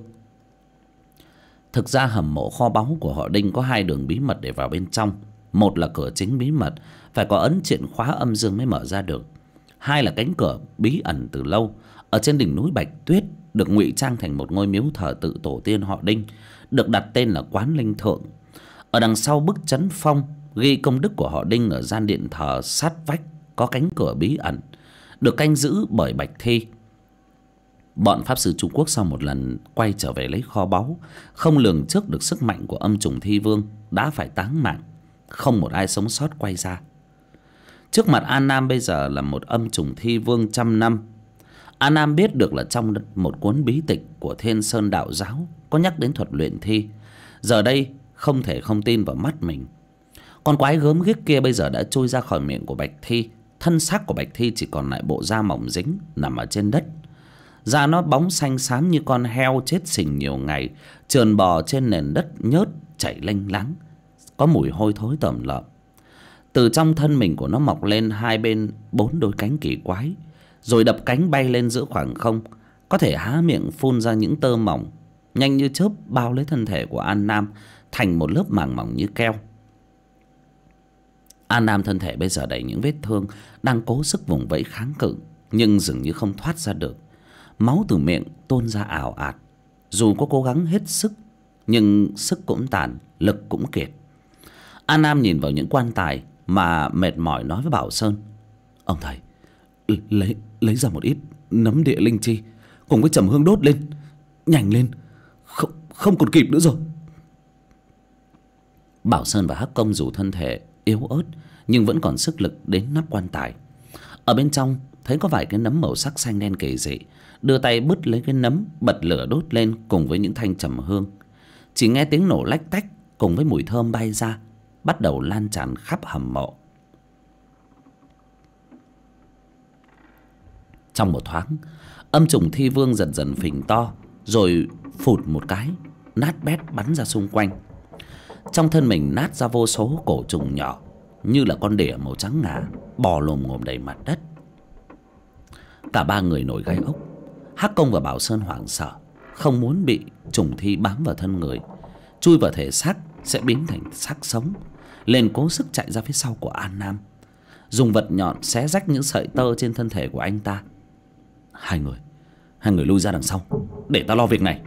Thực ra hầm mộ kho báu của họ Đinh có hai đường bí mật để vào bên trong. Một là cửa chính bí mật, phải có ấn chìa khóa âm dương mới mở ra được. Hai là cánh cửa bí ẩn từ lâu, ở trên đỉnh núi Bạch Tuyết, được ngụy trang thành một ngôi miếu thờ tự tổ tiên họ Đinh, được đặt tên là Quán Linh Thượng. Ở đằng sau bức chấn phong ghi công đức của họ Đinh ở gian điện thờ sát vách có cánh cửa bí ẩn, được canh giữ bởi Bạch Thi. Bọn pháp sư Trung Quốc sau một lần quay trở về lấy kho báu, không lường trước được sức mạnh của âm trùng thi vương, đã phải táng mạng, không một ai sống sót quay ra. Trước mặt An Nam bây giờ là một âm trùng thi vương trăm năm. An Nam biết được là trong một cuốn bí tịch của Thiên Sơn Đạo Giáo có nhắc đến thuật luyện thi. Giờ đây không thể không tin vào mắt mình. Con quái gớm ghiếc kia bây giờ đã trôi ra khỏi miệng của Bạch Thi. Thân xác của Bạch Thi chỉ còn lại bộ da mỏng dính nằm ở trên đất. Da nó bóng xanh xám như con heo chết sình nhiều ngày, trườn bò trên nền đất nhớt chảy lênh láng, có mùi hôi thối tởm lợm. Từ trong thân mình của nó mọc lên hai bên 4 đôi cánh kỳ quái, rồi đập cánh bay lên giữa khoảng không, có thể há miệng phun ra những tơ mỏng, nhanh như chớp bao lấy thân thể của An Nam thành một lớp màng mỏng như keo. An Nam thân thể bây giờ đầy những vết thương, đang cố sức vùng vẫy kháng cự, nhưng dường như không thoát ra được. Máu từ miệng tuôn ra ào ạt. Dù có cố gắng hết sức, nhưng sức cũng tàn, lực cũng kiệt. An Nam nhìn vào những quan tài mà mệt mỏi nói với Bảo Sơn: "Ông thầy, lấy ra một ít nấm địa linh chi cùng với trầm hương đốt lên, nhanh lên, không còn kịp nữa rồi." Bảo Sơn và Hắc Công dù thân thể yếu ớt nhưng vẫn còn sức lực đến nắp quan tài. Ở bên trong thấy có vài cái nấm màu sắc xanh đen kỳ dị, đưa tay bứt lấy cái nấm, bật lửa đốt lên cùng với những thanh trầm hương. Chỉ nghe tiếng nổ lách tách cùng với mùi thơm bay ra, bắt đầu lan tràn khắp hầm mộ. Trong một thoáng, âm trùng thi vương dần dần phình to, rồi phụt một cái, nát bét bắn ra xung quanh. Trong thân mình nát ra vô số cổ trùng nhỏ, như là con đỉa màu trắng ngà bò lồm ngồm đầy mặt đất. Cả ba người nổi gai ốc. Hắc Công và Bảo Sơn hoảng sợ, không muốn bị trùng thi bám vào thân người, chui vào thể xác sẽ biến thành xác sống, lên cố sức chạy ra phía sau của An Nam, dùng vật nhọn xé rách những sợi tơ trên thân thể của anh ta. Hai người lui ra đằng sau, để ta lo việc này.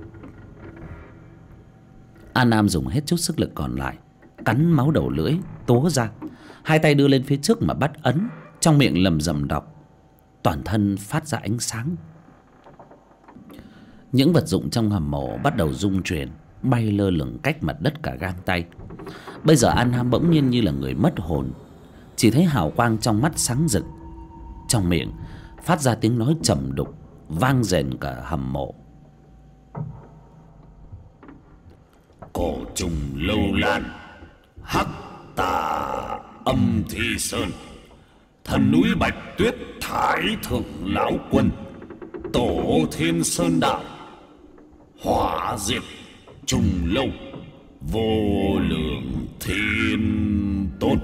An Nam dùng hết chút sức lực còn lại, cắn máu đầu lưỡi túa ra, hai tay đưa lên phía trước mà bắt ấn, trong miệng lầm rầm đọc, toàn thân phát ra ánh sáng. Những vật dụng trong hầm mộ bắt đầu rung chuyển, bay lơ lửng cách mặt đất cả gang tay. Bây giờ An Nam bỗng nhiên như là người mất hồn, chỉ thấy hào quang trong mắt sáng rực, trong miệng phát ra tiếng nói trầm đục vang rền cả hầm mộ. Cổ trùng lâu lan, hắc tà âm thi sơn, thần núi Bạch Tuyết thái thượng lão quân, tổ Thiên Sơn đạo, hỏa diệt trùng lâu, vô lượng Thiên Tôn.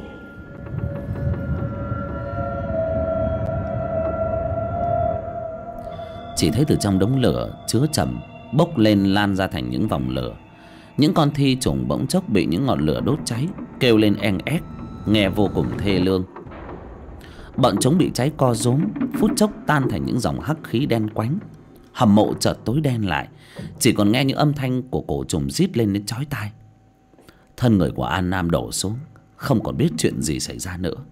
Chỉ thấy từ trong đống lửa chứa chầm bốc lên lan ra thành những vòng lửa. Những con thi trùng bỗng chốc bị những ngọn lửa đốt cháy, kêu lên eng ép, nghe vô cùng thê lương. Bọn chúng bị cháy co rúm, phút chốc tan thành những dòng hắc khí đen quánh. Hầm mộ chợt tối đen lại, chỉ còn nghe những âm thanh của cổ trùng rít lên đến chói tai. Thân người của An Nam đổ xuống, không còn biết chuyện gì xảy ra nữa.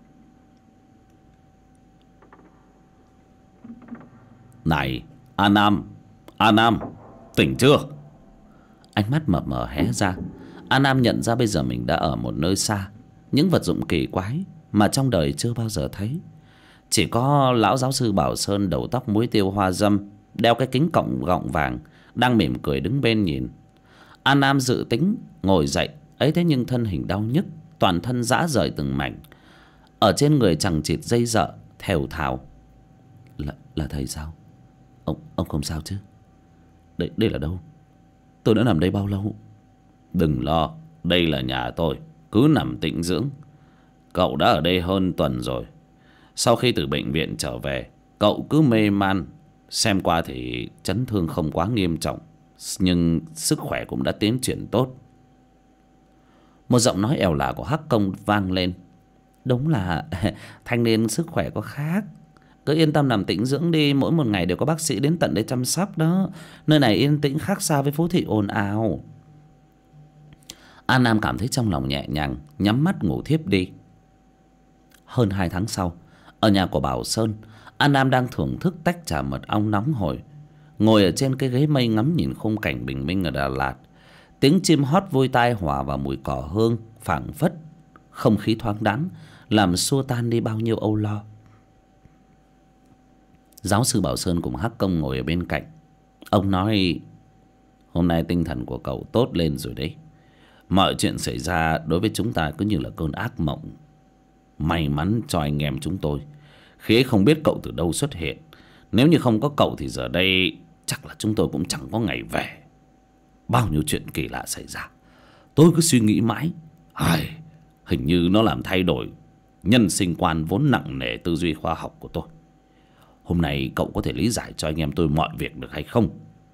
Này, An Nam, An Nam, tỉnh chưa? Ánh mắt mờ mờ hé ra, An Nam nhận ra bây giờ mình đã ở một nơi xa, những vật dụng kỳ quái mà trong đời chưa bao giờ thấy. Chỉ có lão giáo sư Bảo Sơn đầu tóc muối tiêu hoa dâm, đeo cái kính cọng gọng vàng, đang mỉm cười đứng bên nhìn. An Nam dự tính ngồi dậy, ấy thế nhưng thân hình đau nhức, toàn thân rã rời từng mảnh. Ở trên người chằng chịt dây dợ, thều thào. Là thầy sao? Ông không sao chứ? Đây là đâu? Tôi đã nằm đây bao lâu? Đừng lo, đây là nhà tôi, cứ nằm tĩnh dưỡng. Cậu đã ở đây hơn tuần rồi. Sau khi từ bệnh viện trở về, cậu cứ mê man. Xem qua thì chấn thương không quá nghiêm trọng, nhưng sức khỏe cũng đã tiến triển tốt. Một giọng nói ẻo lả của Hắc Công vang lên. Đúng là thanh niên sức khỏe có khác. Cứ yên tâm nằm tĩnh dưỡng đi, mỗi một ngày đều có bác sĩ đến tận đây chăm sóc đó. Nơi này yên tĩnh khác xa với phố thị ồn ào. An Nam cảm thấy trong lòng nhẹ nhàng, nhắm mắt ngủ thiếp đi. Hơn 2 tháng sau, ở nhà của Bảo Sơn, An Nam đang thưởng thức tách trà mật ong nóng hổi, ngồi ở trên cái ghế mây ngắm nhìn khung cảnh bình minh ở Đà Lạt. Tiếng chim hót vui tai hòa vào mùi cỏ hương phảng phất, không khí thoáng đãng làm xua tan đi bao nhiêu âu lo. Giáo sư Bảo Sơn cùng Hắc Công ngồi ở bên cạnh. Ông nói: hôm nay tinh thần của cậu tốt lên rồi đấy. Mọi chuyện xảy ra đối với chúng ta cứ như là cơn ác mộng. May mắn cho anh em chúng tôi, khi ấy không biết cậu từ đâu xuất hiện. Nếu như không có cậu thì giờ đây chắc là chúng tôi cũng chẳng có ngày về. Bao nhiêu chuyện kỳ lạ xảy ra, tôi cứ suy nghĩ mãi, hình như nó làm thay đổi nhân sinh quan vốn nặng nề tư duy khoa học của tôi. Hôm nay cậu có thể lý giải cho anh em tôi mọi việc được hay không?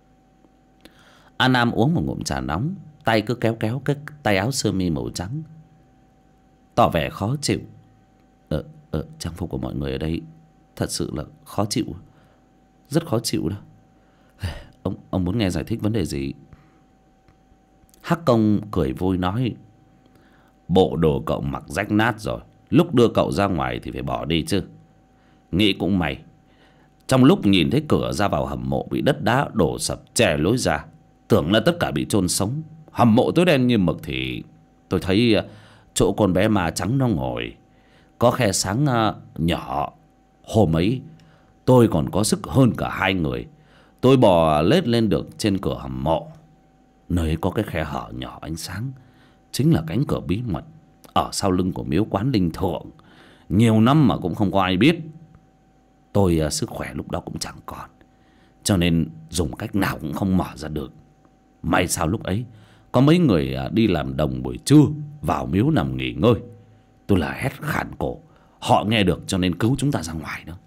An Nam uống một ngụm trà nóng, tay cứ kéo kéo cái tay áo sơ mi màu trắng, tỏ vẻ khó chịu. Trang phục của mọi người ở đây thật sự là khó chịu, rất khó chịu đó. Ông muốn nghe giải thích vấn đề gì? Hắc Công cười vui nói: bộ đồ cậu mặc rách nát rồi, lúc đưa cậu ra ngoài thì phải bỏ đi chứ. Nghĩ cũng may, trong lúc nhìn thấy cửa ra vào hầm mộ bị đất đá đổ sập che lối ra, tưởng là tất cả bị chôn sống. Hầm mộ tối đen như mực thì tôi thấy chỗ con bé ma trắng nó ngồi có khe sáng nhỏ. Hôm ấy tôi còn có sức hơn cả 2 người. Tôi bò lết lên được trên cửa hầm mộ. Nơi ấy có cái khe hở nhỏ ánh sáng, chính là cánh cửa bí mật ở sau lưng của miếu quán linh thượng. Nhiều năm mà cũng không có ai biết. Tôi sức khỏe lúc đó cũng chẳng còn, cho nên dùng cách nào cũng không mở ra được. May sao lúc ấy có mấy người đi làm đồng buổi trưa vào miếu nằm nghỉ ngơi. Tôi là hét khản cổ, họ nghe được cho nên cứu chúng ta ra ngoài đó.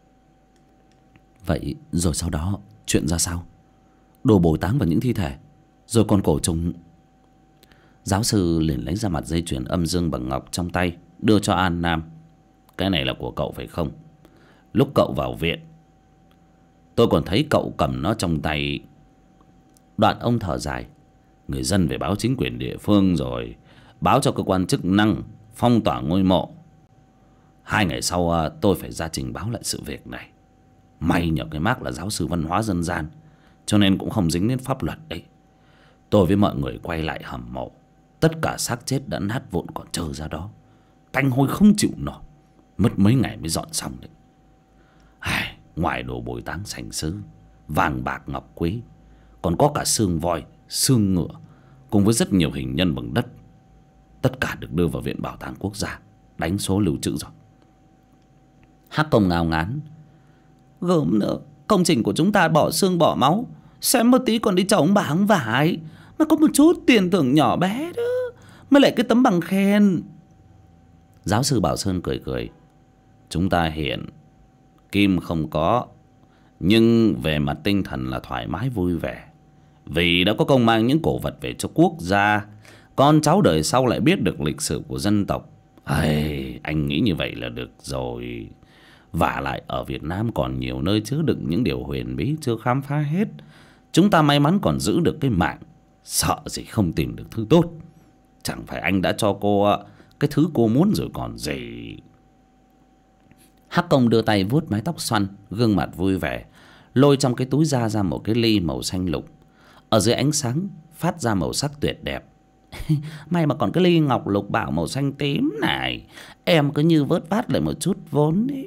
Vậy rồi sau đó chuyện ra sao? Đồ bồi táng vào những thi thể, rồi còn cổ trùng. Giáo sư liền lấy ra mặt dây chuyền âm dương bằng ngọc trong tay, đưa cho An Nam. Cái này là của cậu phải không? Lúc cậu vào viện, tôi còn thấy cậu cầm nó trong tay. Đoạn ông thở dài: người dân phải báo chính quyền địa phương, rồi báo cho cơ quan chức năng phong tỏa ngôi mộ. 2 ngày sau tôi phải ra trình báo lại sự việc này. May nhờ cái mác là giáo sư văn hóa dân gian, cho nên cũng không dính đến pháp luật đấy. Tôi với mọi người quay lại hầm mộ, tất cả xác chết đã nát vụn còn trơ ra đó, tanh hôi không chịu nổi. Mất mấy ngày mới dọn xong đấy. Ngoài đồ bồi táng sành sứ, vàng bạc ngọc quý, còn có cả xương voi, xương ngựa, cùng với rất nhiều hình nhân bằng đất. Tất cả được đưa vào Viện Bảo tàng Quốc gia, đánh số lưu trữ rồi. Hắc Công ngao ngán: gớm nữa, công trình của chúng ta bỏ xương bỏ máu, xem một tí còn đi chầu ông bà ông vải, mà có một chút tiền thưởng nhỏ bé đó mới lại cái tấm bằng khen. Giáo sư Bảo Sơn cười cười. Chúng ta hiện kim không có, nhưng về mặt tinh thần là thoải mái vui vẻ, vì đã có công mang những cổ vật về cho quốc gia. Con cháu đời sau lại biết được lịch sử của dân tộc. Anh nghĩ như vậy là được rồi. Vả lại ở Việt Nam còn nhiều nơi chứa đựng những điều huyền bí chưa khám phá hết. Chúng ta may mắn còn giữ được cái mạng, sợ gì không tìm được thứ tốt. Chẳng phải anh đã cho cô cái thứ cô muốn rồi còn gì. Hắc Công đưa tay vuốt mái tóc xoăn, gương mặt vui vẻ, lôi trong cái túi ra một cái ly màu xanh lục. Ở dưới ánh sáng phát ra màu sắc tuyệt đẹp. May mà còn cái ly ngọc lục bảo màu xanh tím này, em cứ như vớt vát lại một chút vốn ấy.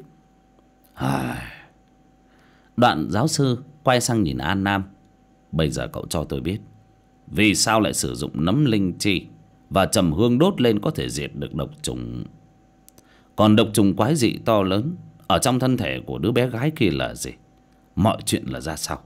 Đoạn giáo sư quay sang nhìn An Nam. Bây giờ cậu cho tôi biết, vì sao lại sử dụng nấm linh chi và trầm hương đốt lên có thể diệt được độc trùng. Còn độc trùng quái dị to lớn ở trong thân thể của đứa bé gái kia là gì? Mọi chuyện là ra sao?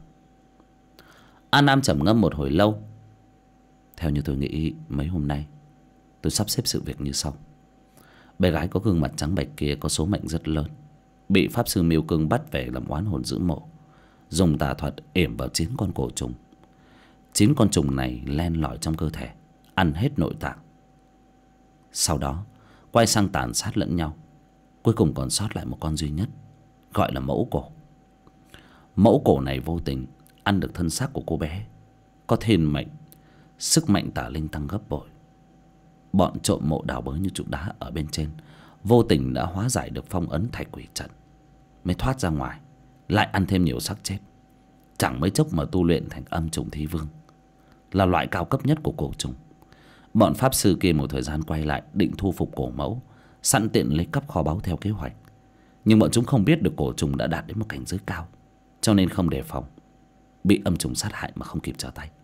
An Nam trầm ngâm một hồi lâu. Theo như tôi nghĩ, mấy hôm nay tôi sắp xếp sự việc như sau. Bé gái có gương mặt trắng bệch kia có số mệnh rất lớn, bị pháp sư Miêu Cương bắt về làm oán hồn giữ mộ, dùng tà thuật yểm vào 9 con cổ trùng. 9 con trùng này len lỏi trong cơ thể, ăn hết nội tạng, sau đó quay sang tàn sát lẫn nhau. Cuối cùng còn sót lại một con duy nhất, gọi là mẫu cổ. Mẫu cổ này vô tình ăn được thân xác của cô bé, có thiên mệnh, sức mạnh tà linh tăng gấp bội. Bọn trộm mộ đào bới như trụ đá ở bên trên vô tình đã hóa giải được phong ấn thạch quỷ trận, mới thoát ra ngoài, lại ăn thêm nhiều xác chết. Chẳng mấy chốc mà tu luyện thành âm trùng thi vương, là loại cao cấp nhất của cổ trùng. Bọn pháp sư kia một thời gian quay lại định thu phục cổ mẫu, sẵn tiện lấy cắp kho báu theo kế hoạch. Nhưng bọn chúng không biết được cổ trùng đã đạt đến một cảnh giới cao, cho nên không đề phòng, bị âm trùng sát hại mà không kịp trở tay.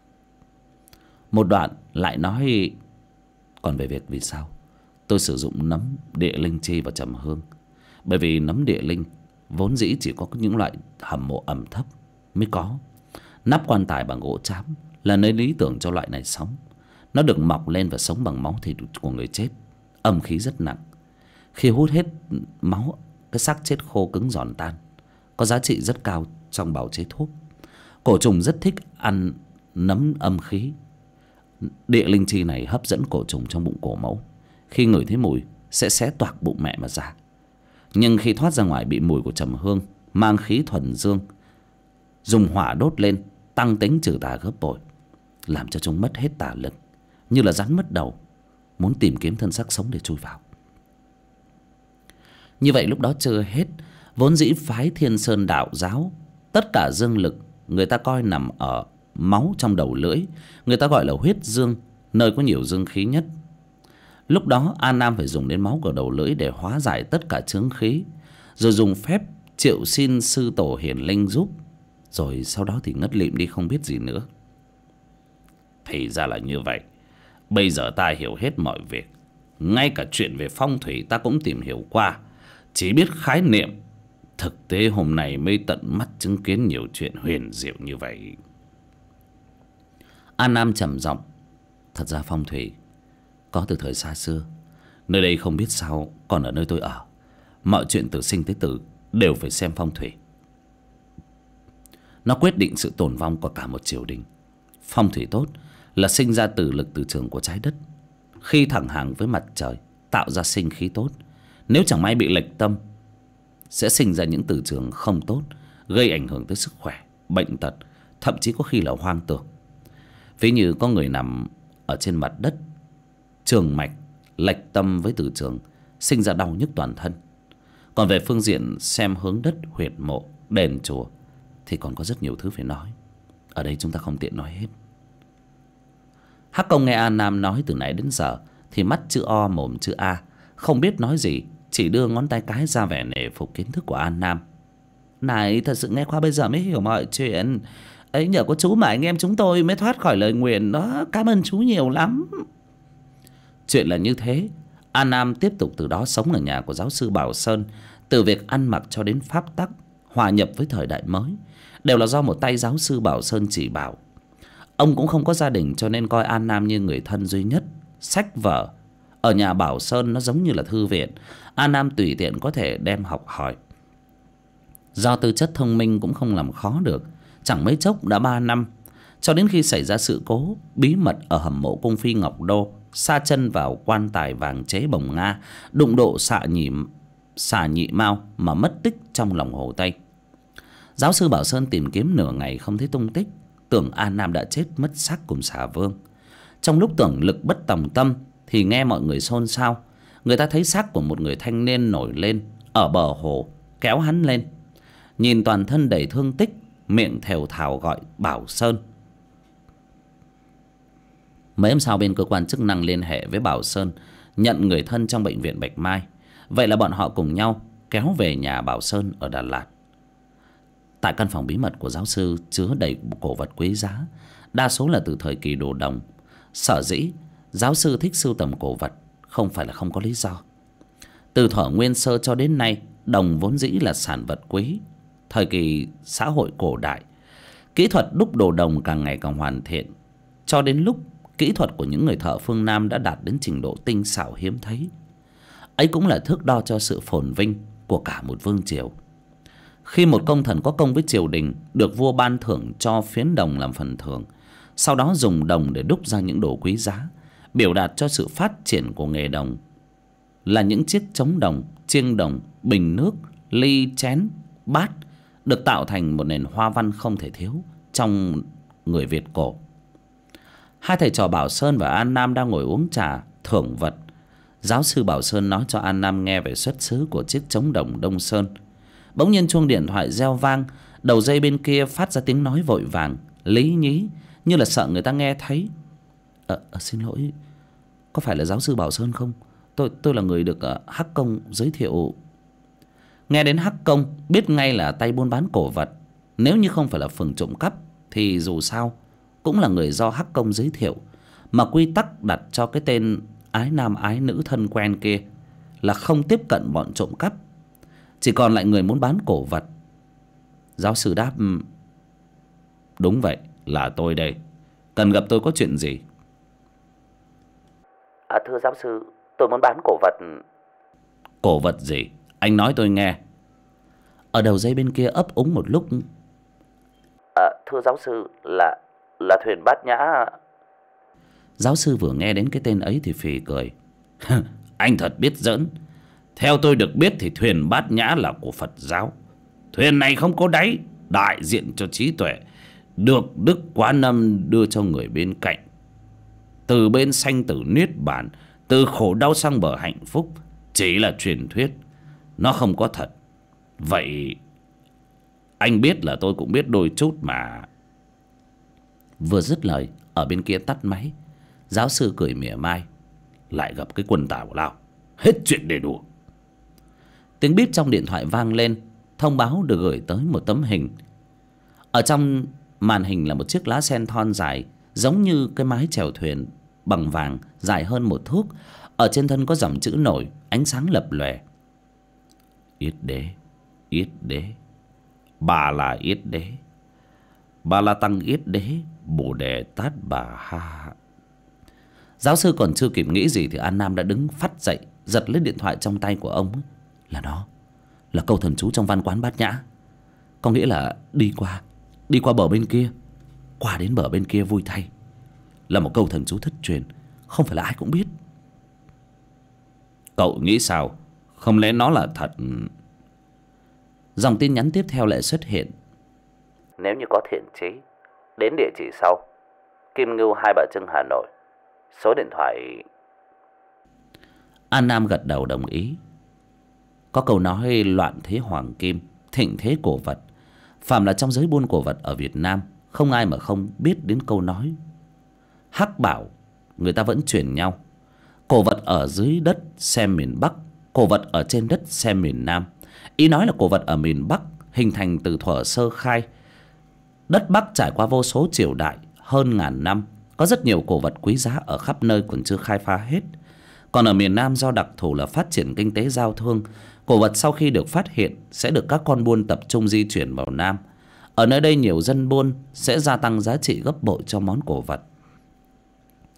Một đoạn lại nói còn về việc vì sao tôi sử dụng nấm địa linh chi và trầm hương. Bởi vì nấm địa linh vốn dĩ chỉ có những loại hầm mộ ẩm thấp mới có. Nắp quan tài bằng gỗ trám là nơi lý tưởng cho loại này sống. Nó được mọc lên và sống bằng máu thịt của người chết, âm khí rất nặng. Khi hút hết máu, cái xác chết khô cứng giòn tan, có giá trị rất cao trong bào chế thuốc. Cổ trùng rất thích ăn nấm âm khí. Địa linh chi này hấp dẫn cổ trùng trong bụng cổ mẫu, khi ngửi thấy mùi sẽ xé toạc bụng mẹ mà ra. Nhưng khi thoát ra ngoài bị mùi của trầm hương mang khí thuần dương, dùng hỏa đốt lên tăng tính trừ tà gấp bội, làm cho chúng mất hết tà lực, như là rắn mất đầu, muốn tìm kiếm thân xác sống để chui vào. Như vậy lúc đó chưa hết. Vốn dĩ phái Thiên Sơn đạo giáo, tất cả dương lực người ta coi nằm ở máu trong đầu lưỡi, người ta gọi là huyết dương, nơi có nhiều dương khí nhất. Lúc đó An Nam phải dùng đến máu của đầu lưỡi để hóa giải tất cả chướng khí, rồi dùng phép triệu xin sư tổ hiển linh giúp, rồi sau đó thì ngất lịm đi không biết gì nữa. Thì ra là như vậy. Bây giờ ta hiểu hết mọi việc. Ngay cả chuyện về phong thủy ta cũng tìm hiểu qua, chỉ biết khái niệm. Thực tế hôm nay mới tận mắt chứng kiến nhiều chuyện huyền diệu như vậy. An Nam trầm giọng. Thật ra phong thủy có từ thời xa xưa. Nơi đây không biết sao còn ở nơi tôi ở, mọi chuyện từ sinh tới tử đều phải xem phong thủy. Nó quyết định sự tồn vong của cả một triều đình. Phong thủy tốt là sinh ra từ lực từ trường của trái đất, khi thẳng hàng với mặt trời tạo ra sinh khí tốt. Nếu chẳng may bị lệch tâm, sẽ sinh ra những từ trường không tốt, gây ảnh hưởng tới sức khỏe, bệnh tật, thậm chí có khi là hoang tưởng. Ví như có người nằm ở trên mặt đất, trường mạch lệch tâm với từ trường, sinh ra đau nhức toàn thân. Còn về phương diện xem hướng đất, huyệt mộ, đền chùa thì còn có rất nhiều thứ phải nói, ở đây chúng ta không tiện nói hết. Hắc Công nghe An Nam nói từ nãy đến giờ thì mắt chữ O mồm chữ A, không biết nói gì, chỉ đưa ngón tay cái ra vẻ nể phục kiến thức của An Nam. Này, thật sự nghe qua bây giờ mới hiểu mọi chuyện ấy, nhờ có chú mà anh em chúng tôi mới thoát khỏi lời nguyền đó. Cảm ơn chú nhiều lắm. Chuyện là như thế. An Nam tiếp tục từ đó sống ở nhà của giáo sư Bảo Sơn. Từ việc ăn mặc cho đến pháp tắc, hòa nhập với thời đại mới, đều là do một tay giáo sư Bảo Sơn chỉ bảo. Ông cũng không có gia đình, cho nên coi An Nam như người thân duy nhất sách vở. Ở nhà Bảo Sơn nó giống như là thư viện, An Nam tùy tiện có thể đem học hỏi. Do tư chất thông minh cũng không làm khó được, chẳng mấy chốc đã 3 năm, cho đến khi xảy ra sự cố bí mật ở hầm mộ cung phi Ngọc Đô, sa chân vào quan tài vàng chế bồng Nga, đụng độ xà nhị mao mà mất tích trong lòng hồ Tây. Giáo sư Bảo Sơn tìm kiếm nửa ngày không thấy tung tích, tưởng An Nam đã chết mất xác cùng xà vương. Trong lúc tưởng lực bất tòng tâm thì nghe mọi người xôn xao. Người ta thấy xác của một người thanh niên nổi lên ở bờ hồ, kéo hắn lên. Nhìn toàn thân đầy thương tích, miệng thều thào gọi Bảo Sơn. Mấy hôm sau bên cơ quan chức năng liên hệ với Bảo Sơn, nhận người thân trong bệnh viện Bạch Mai. Vậy là bọn họ cùng nhau kéo về nhà Bảo Sơn ở Đà Lạt. Tại căn phòng bí mật của giáo sư chứa đầy cổ vật quý giá, đa số là từ thời kỳ Đồ Đồng. Sở dĩ giáo sư thích sưu tầm cổ vật không phải là không có lý do. Từ thuở nguyên sơ cho đến nay, đồng vốn dĩ là sản vật quý. Thời kỳ xã hội cổ đại, kỹ thuật đúc đồ đồng càng ngày càng hoàn thiện, cho đến lúc kỹ thuật của những người thợ phương Nam đã đạt đến trình độ tinh xảo hiếm thấy. Ấy cũng là thước đo cho sự phồn vinh của cả một vương triều. Khi một công thần có công với triều đình, được vua ban thưởng cho phiến đồng làm phần thưởng, sau đó dùng đồng để đúc ra những đồ quý giá, biểu đạt cho sự phát triển của nghề đồng là những chiếc trống đồng, chiêng đồng, bình nước, ly chén, bát, được tạo thành một nền hoa văn không thể thiếu trong người Việt cổ. Hai thầy trò Bảo Sơn và An Nam đang ngồi uống trà thưởng vật. Giáo sư Bảo Sơn nói cho An Nam nghe về xuất xứ của chiếc trống đồng Đông Sơn. Bỗng nhiên chuông điện thoại reo vang, đầu dây bên kia phát ra tiếng nói vội vàng, lý nhí, như là sợ người ta nghe thấy. Xin lỗi, có phải là giáo sư Bảo Sơn không? Tôi là người được Hắc Công giới thiệu. Nghe đến Hắc Công biết ngay là tay buôn bán cổ vật. Nếu như không phải là phường trộm cắp thì dù sao cũng là người do Hắc Công giới thiệu. Mà quy tắc đặt cho cái tên ái nam ái nữ thân quen kia là không tiếp cận bọn trộm cắp, chỉ còn lại người muốn bán cổ vật. Giáo sư đáp: Đúng vậy, là tôi đây. Cần gặp tôi có chuyện gì? Thưa giáo sư, tôi muốn bán cổ vật. Cổ vật gì? Anh nói tôi nghe. Ở đầu dây bên kia ấp úng một lúc. Thưa giáo sư, là thuyền Bát Nhã. Giáo sư vừa nghe đến cái tên ấy thì phì cười. Anh thật biết giỡn. Theo tôi được biết thì thuyền Bát Nhã là của Phật giáo. Thuyền này không có đáy, đại diện cho trí tuệ, được Đức Quán Âm đưa cho người bên cạnh. Từ bên sanh tử niết bàn, từ khổ đau sang bờ hạnh phúc, chỉ là truyền thuyết, nó không có thật. Vậy anh biết là tôi cũng biết đôi chút mà. Vừa dứt lời, ở bên kia tắt máy. Giáo sư cười mỉa mai. Lại gặp cái quân tào lao, hết chuyện để đùa. Tiếng bíp trong điện thoại vang lên, thông báo được gửi tới một tấm hình. Ở trong màn hình là một chiếc lá sen thon dài, giống như cái mái chèo thuyền, bằng vàng, dài hơn một thước. Ở trên thân có dòng chữ nổi, ánh sáng lập lòe. Yết đế, yết đế, bà là yết đế, bà la tăng yết đế, bồ đề tát bà ha. Giáo sư còn chưa kịp nghĩ gì thì An Nam đã đứng phắt dậy, giật lấy điện thoại trong tay của ông. Là nó, là câu thần chú trong văn quán Bát Nhã. Có nghĩa là đi qua bờ bên kia, qua đến bờ bên kia vui thay. Là một câu thần chú thất truyền, không phải là ai cũng biết. Cậu nghĩ sao? Không lẽ nó là thật? Dòng tin nhắn tiếp theo lại xuất hiện. Nếu như có thiện chí, đến địa chỉ sau: Kim Ngưu, Hai Bà Trưng, Hà Nội. Số điện thoại. An Nam gật đầu đồng ý. Có câu nói loạn thế hoàng kim, thịnh thế cổ vật. Phàm là trong giới buôn cổ vật ở Việt Nam, không ai mà không biết đến câu nói. Hắc bảo người ta vẫn truyền nhau. Cổ vật ở dưới đất xem miền Bắc, cổ vật ở trên đất xem miền Nam. Ý nói là cổ vật ở miền Bắc hình thành từ thuở sơ khai. Đất Bắc trải qua vô số triều đại, hơn ngàn năm, có rất nhiều cổ vật quý giá ở khắp nơi còn chưa khai phá hết. Còn ở miền Nam do đặc thù là phát triển kinh tế giao thương, cổ vật sau khi được phát hiện sẽ được các con buôn tập trung di chuyển vào Nam. Ở nơi đây nhiều dân buôn sẽ gia tăng giá trị gấp bội cho món cổ vật.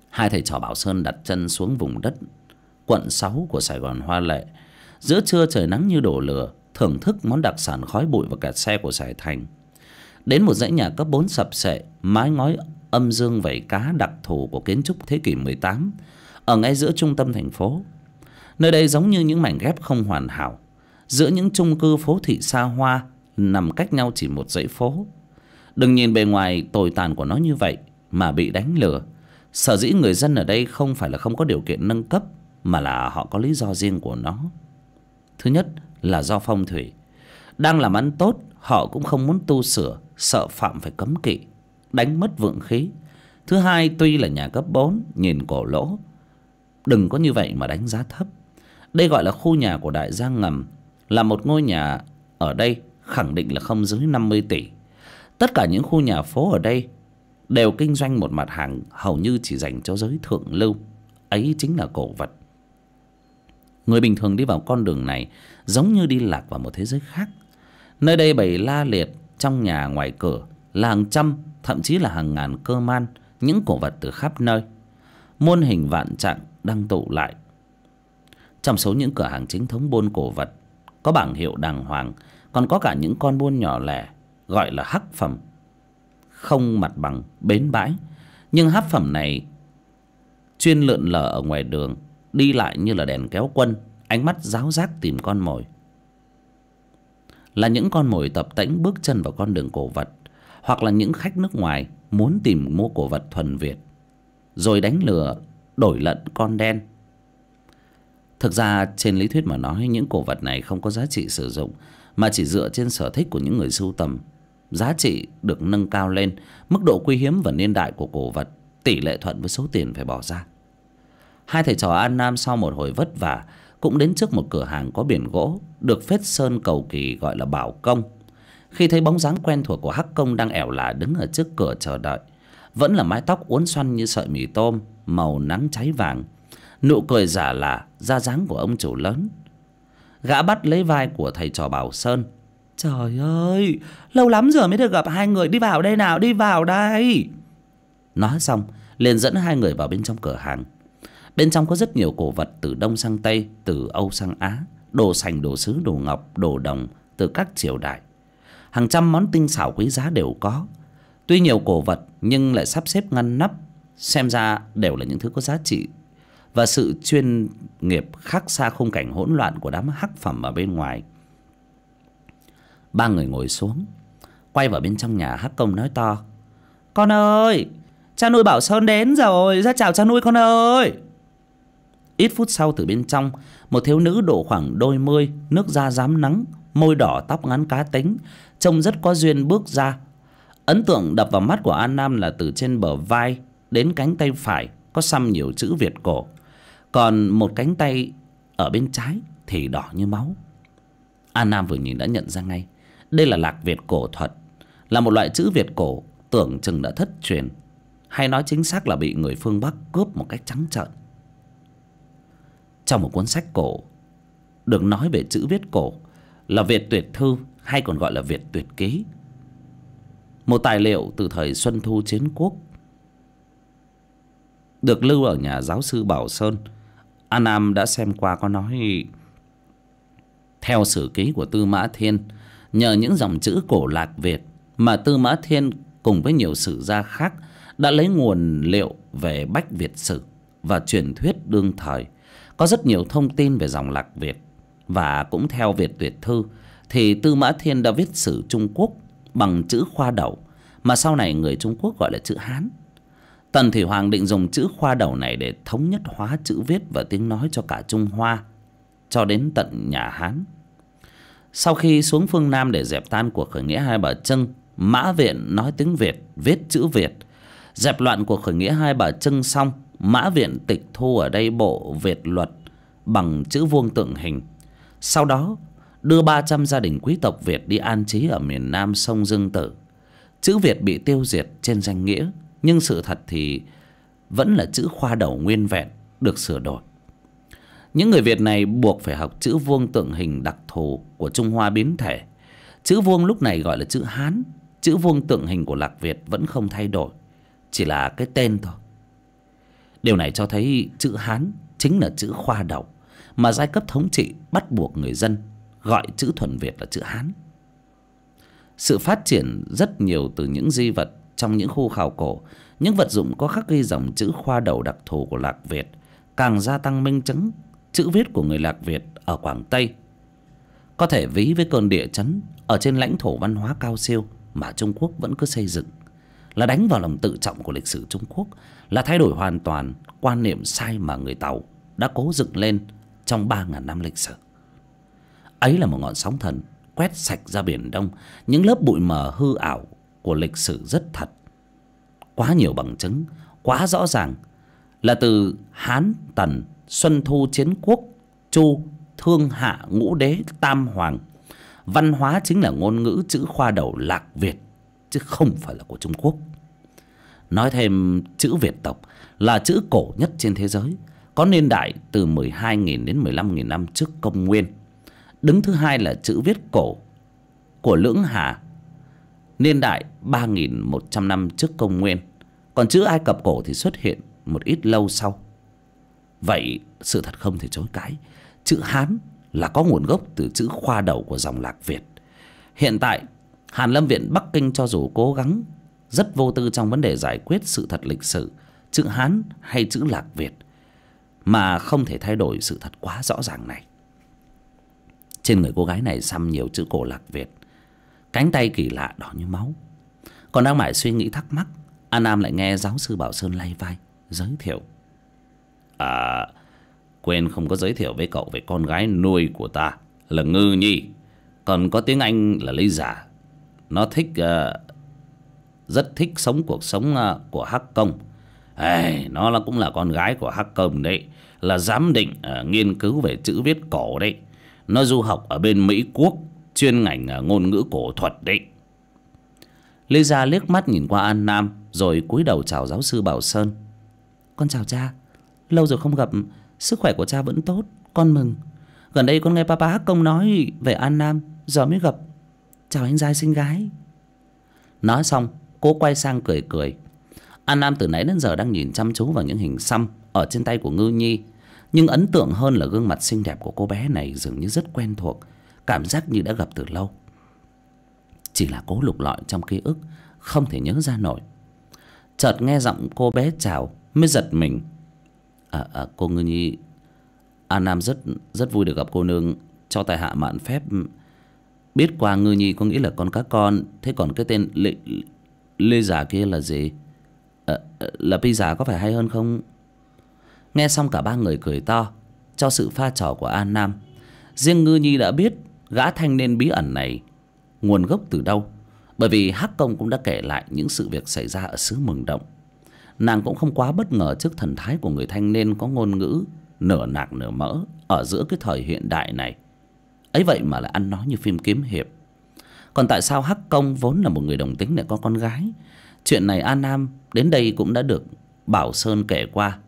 Hai thầy trò Bảo Sơn đặt chân xuống vùng đất quận 6 của Sài Gòn hoa lệ. Giữa trưa trời nắng như đổ lửa, thưởng thức món đặc sản khói bụi và kẹt xe của Sài Thành. Đến một dãy nhà cấp 4 sập sệ, mái ngói âm dương vảy cá đặc thù của kiến trúc thế kỷ 18 ở ngay giữa trung tâm thành phố. Nơi đây giống như những mảnh ghép không hoàn hảo giữa những chung cư phố thị xa hoa nằm cách nhau chỉ một dãy phố. Đừng nhìn bề ngoài tồi tàn của nó như vậy mà bị đánh lừa. Sở dĩ người dân ở đây không phải là không có điều kiện nâng cấp, mà là họ có lý do riêng của nó. Thứ nhất là do phong thủy. Đang làm ăn tốt, họ cũng không muốn tu sửa, sợ phạm phải cấm kỵ, đánh mất vượng khí. Thứ hai, tuy là nhà cấp 4, nhìn cổ lỗ, đừng có như vậy mà đánh giá thấp. Đây gọi là khu nhà của đại gia ngầm, là một ngôi nhà ở đây khẳng định là không dưới 50 tỷ. Tất cả những khu nhà phố ở đây đều kinh doanh một mặt hàng hầu như chỉ dành cho giới thượng lưu, ấy chính là cổ vật. Người bình thường đi vào con đường này giống như đi lạc vào một thế giới khác. Nơi đây bày la liệt trong nhà ngoài cửa là hàng trăm, thậm chí là hàng ngàn cơ man, những cổ vật từ khắp nơi, muôn hình vạn trạng đang tụ lại. Trong số những cửa hàng chính thống buôn cổ vật có bảng hiệu đàng hoàng, còn có cả những con buôn nhỏ lẻ gọi là hắc phẩm, không mặt bằng bến bãi. Nhưng hắc phẩm này chuyên lượn lờ ở ngoài đường, đi lại như là đèn kéo quân, ánh mắt giáo giác tìm con mồi. Là những con mồi tập tễnh bước chân vào con đường cổ vật, hoặc là những khách nước ngoài muốn tìm mua cổ vật thuần Việt rồi đánh lừa đổi lận con đen. Thực ra trên lý thuyết mà nói, những cổ vật này không có giá trị sử dụng, mà chỉ dựa trên sở thích của những người sưu tầm. Giá trị được nâng cao lên, mức độ quý hiếm và niên đại của cổ vật tỷ lệ thuận với số tiền phải bỏ ra. Hai thầy trò An Nam sau một hồi vất vả cũng đến trước một cửa hàng có biển gỗ được phết sơn cầu kỳ gọi là Bảo Công. Khi thấy bóng dáng quen thuộc của Hắc Công đang ẻo lả đứng ở trước cửa chờ đợi, vẫn là mái tóc uốn xoăn như sợi mì tôm, màu nắng cháy vàng, nụ cười giả lả ra dáng của ông chủ lớn. Gã bắt lấy vai của thầy trò Bảo Sơn. Trời ơi, lâu lắm rồi mới được gặp hai người, đi vào đây nào, đi vào đây. Nói xong liền dẫn hai người vào bên trong cửa hàng. Bên trong có rất nhiều cổ vật từ Đông sang Tây, từ Âu sang Á, đồ sành, đồ sứ, đồ ngọc, đồ đồng từ các triều đại. Hàng trăm món tinh xảo quý giá đều có. Tuy nhiều cổ vật nhưng lại sắp xếp ngăn nắp, xem ra đều là những thứ có giá trị và sự chuyên nghiệp khác xa khung cảnh hỗn loạn của đám hắc phẩm ở bên ngoài. Ba người ngồi xuống, quay vào bên trong nhà. Hắc Công nói to: Con ơi, cha nuôi Bảo Sơn đến rồi, ra chào cha nuôi con ơi. Ít phút sau, từ bên trong, một thiếu nữ độ khoảng đôi mươi, nước da rám nắng, môi đỏ, tóc ngắn cá tính, trông rất có duyên bước ra. Ấn tượng đập vào mắt của An Nam là từ trên bờ vai đến cánh tay phải có xăm nhiều chữ Việt cổ, còn một cánh tay ở bên trái thì đỏ như máu. An Nam vừa nhìn đã nhận ra ngay đây là lạc Việt cổ thuật, là một loại chữ Việt cổ tưởng chừng đã thất truyền, hay nói chính xác là bị người phương Bắc cướp một cách trắng trợn. Trong một cuốn sách cổ được nói về chữ viết cổ là Việt Tuyệt Thư, hay còn gọi là Việt Tuyệt Ký, một tài liệu từ thời Xuân Thu Chiến Quốc, được lưu ở nhà giáo sư Bảo Sơn. An Nam đã xem qua, có nói theo sử ký của Tư Mã Thiên, nhờ những dòng chữ cổ lạc Việt mà Tư Mã Thiên cùng với nhiều sử gia khác đã lấy nguồn liệu về Bách Việt sử và truyền thuyết đương thời, có rất nhiều thông tin về dòng lạc Việt. Và cũng theo Việt Tuyệt Thư thì Tư Mã Thiên đã viết sử Trung Quốc bằng chữ khoa đẩu, mà sau này người Trung Quốc gọi là chữ Hán. Tần Thủy Hoàng định dùng chữ khoa đẩu này để thống nhất hóa chữ viết và tiếng nói cho cả Trung Hoa, cho đến tận nhà Hán. Sau khi xuống phương Nam để dẹp tan cuộc khởi nghĩa Hai Bà Trưng, Mã Viện nói tiếng Việt, viết chữ Việt. Dẹp loạn cuộc khởi nghĩa Hai Bà Trưng xong, Mã Viện tịch thu ở đây bộ Việt luật bằng chữ vuông tượng hình. Sau đó đưa 300 gia đình quý tộc Việt đi an trí ở miền Nam sông Dương Tử. Chữ Việt bị tiêu diệt trên danh nghĩa, nhưng sự thật thì vẫn là chữ khoa đẩu nguyên vẹn, được sửa đổi. Những người Việt này buộc phải học chữ vuông tượng hình đặc thù của Trung Hoa biến thể. Chữ vuông lúc này gọi là chữ Hán. Chữ vuông tượng hình của lạc Việt vẫn không thay đổi, chỉ là cái tên thôi. Điều này cho thấy chữ Hán chính là chữ khoa đầu mà giai cấp thống trị bắt buộc người dân gọi chữ thuần Việt là chữ Hán. Sự phát triển rất nhiều từ những di vật trong những khu khảo cổ, những vật dụng có khắc ghi dòng chữ khoa đầu đặc thù của Lạc Việt càng gia tăng minh chứng chữ viết của người Lạc Việt ở Quảng Tây có thể ví với cơn địa chấn ở trên lãnh thổ văn hóa cao siêu mà Trung Quốc vẫn cứ xây dựng, là đánh vào lòng tự trọng của lịch sử Trung Quốc, là thay đổi hoàn toàn quan niệm sai mà người Tàu đã cố dựng lên trong 3.000 năm lịch sử. Ấy là một ngọn sóng thần quét sạch ra Biển Đông những lớp bụi mờ hư ảo của lịch sử rất thật. Quá nhiều bằng chứng, quá rõ ràng là từ Hán, Tần, Xuân Thu, Chiến Quốc, Chu, Thương, Hạ, Ngũ Đế, Tam Hoàng, văn hóa chính là ngôn ngữ chữ khoa đầu Lạc Việt chứ không phải là của Trung Quốc. Nói thêm, chữ Việt tộc là chữ cổ nhất trên thế giới, có niên đại từ 12.000 đến 15.000 năm trước công nguyên. Đứng thứ hai là chữ viết cổ của Lưỡng Hà, niên đại 3.100 năm trước công nguyên. Còn chữ Ai Cập cổ thì xuất hiện một ít lâu sau. Vậy sự thật không thể chối cãi, chữ Hán là có nguồn gốc từ chữ khoa đầu của dòng Lạc Việt. Hiện tại Hàn Lâm Viện Bắc Kinh cho dù cố gắng rất vô tư trong vấn đề giải quyết sự thật lịch sử chữ Hán hay chữ Lạc Việt, mà không thể thay đổi sự thật quá rõ ràng này. Trên người cô gái này xăm nhiều chữ cổ Lạc Việt, cánh tay kỳ lạ đỏ như máu. Còn đang mải suy nghĩ thắc mắc, An Nam lại nghe giáo sư Bảo Sơn lay vai giới thiệu. Quên không có giới thiệu với cậu về con gái nuôi của ta là Ngư Nhi, còn có tiếng Anh là Lý Giả. Nó rất thích sống cuộc sống của Hắc Công. Nó cũng là con gái của Hắc Công đấy, là giám định nghiên cứu về chữ viết cổ đấy. Nó du học ở bên Mỹ Quốc, chuyên ngành ngôn ngữ cổ thuật đấy. Lý Gia liếc mắt nhìn qua An Nam rồi cúi đầu chào giáo sư Bảo Sơn. Con chào cha, lâu rồi không gặp, sức khỏe của cha vẫn tốt, con mừng. Gần đây con nghe papa Hắc Công nói về An Nam, giờ mới gặp. Chào anh giai xinh gái. Nói xong cô quay sang cười cười. An Nam từ nãy đến giờ đang nhìn chăm chú vào những hình xăm ở trên tay của Ngư Nhi, nhưng ấn tượng hơn là gương mặt xinh đẹp của cô bé này dường như rất quen thuộc, cảm giác như đã gặp từ lâu. Chỉ là cố lục lọi trong ký ức, không thể nhớ ra nổi. Chợt nghe giọng cô bé chào mới giật mình. Cô Ngư Nhi, An Nam rất vui được gặp cô nương, cho tại hạ mạn phép biết qua Ngư Nhi có nghĩa là con cá con. Thế còn cái tên Lê Giả kia là gì? Là Pi Giả có phải hay hơn không? Nghe xong cả ba người cười to cho sự pha trò của An Nam. Riêng Ngư Nhi đã biết gã thanh niên bí ẩn này nguồn gốc từ đâu, bởi vì Hắc Công cũng đã kể lại những sự việc xảy ra ở xứ Mường Động. Nàng cũng không quá bất ngờ trước thần thái của người thanh niên có ngôn ngữ nửa nạc nửa mỡ ở giữa cái thời hiện đại này. Ấy vậy mà lại ăn nói như phim kiếm hiệp. Còn tại sao Hắc Công vốn là một người đồng tính lại có con gái? Chuyện này An Nam đến đây cũng đã được Bảo Sơn kể qua.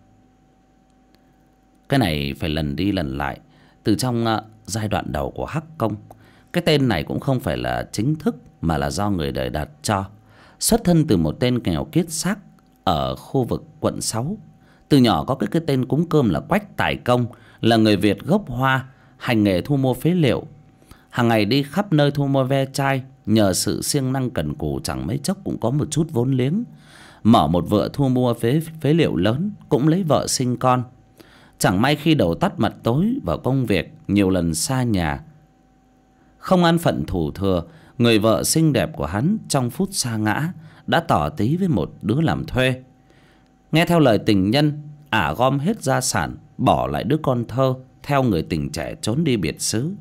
Cái này phải lần đi lần lại. Từ trong giai đoạn đầu của Hắc Công, cái tên này cũng không phải là chính thức mà là do người đời đặt cho. Xuất thân từ một tên nghèo kiết xác ở khu vực quận 6. Từ nhỏ có cái tên cúng cơm là Quách Tài Công, là người Việt gốc Hoa, hành nghề thu mua phế liệu. Hàng ngày đi khắp nơi thu mua ve chai, nhờ sự siêng năng cần cù chẳng mấy chốc cũng có một chút vốn liếng. Mở một vựa thu mua phế liệu lớn, cũng lấy vợ sinh con. Chẳng may khi đầu tắt mặt tối vào công việc, nhiều lần xa nhà, không an phận thủ thừa, người vợ xinh đẹp của hắn trong phút sa ngã đã tỏ tí với một đứa làm thuê. Nghe theo lời tình nhân, ả gom hết gia sản, bỏ lại đứa con thơ, theo người tình trẻ trốn đi biệt xứ.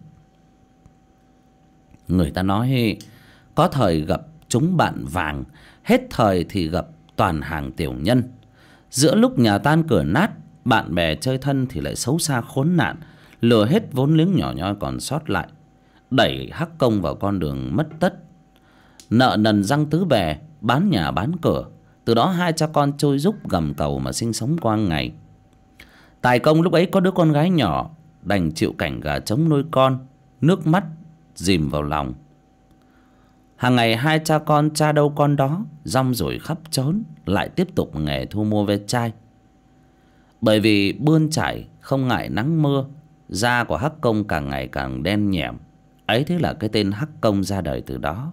Người ta nói có thời gặp chúng bạn vàng, hết thời thì gặp toàn hàng tiểu nhân. Giữa lúc nhà tan cửa nát, bạn bè chơi thân thì lại xấu xa khốn nạn, lừa hết vốn liếng nhỏ nhoi còn sót lại, đẩy Hắc Công vào con đường mất tất. Nợ nần răng tứ bề, bán nhà bán cửa. Từ đó hai cha con trôi rúc gầm cầu mà sinh sống qua ngày. Tài Công lúc ấy có đứa con gái nhỏ, đành chịu cảnh gà trống nuôi con, nước mắt dìm vào lòng. Hàng ngày hai cha con cha đâu con đó, rong ruổi khắp trốn, lại tiếp tục nghề thu mua ve chai. Bởi vì bươn chải không ngại nắng mưa, da của Hắc Công càng ngày càng đen nhẻm. Ấy thế là cái tên Hắc Công ra đời từ đó.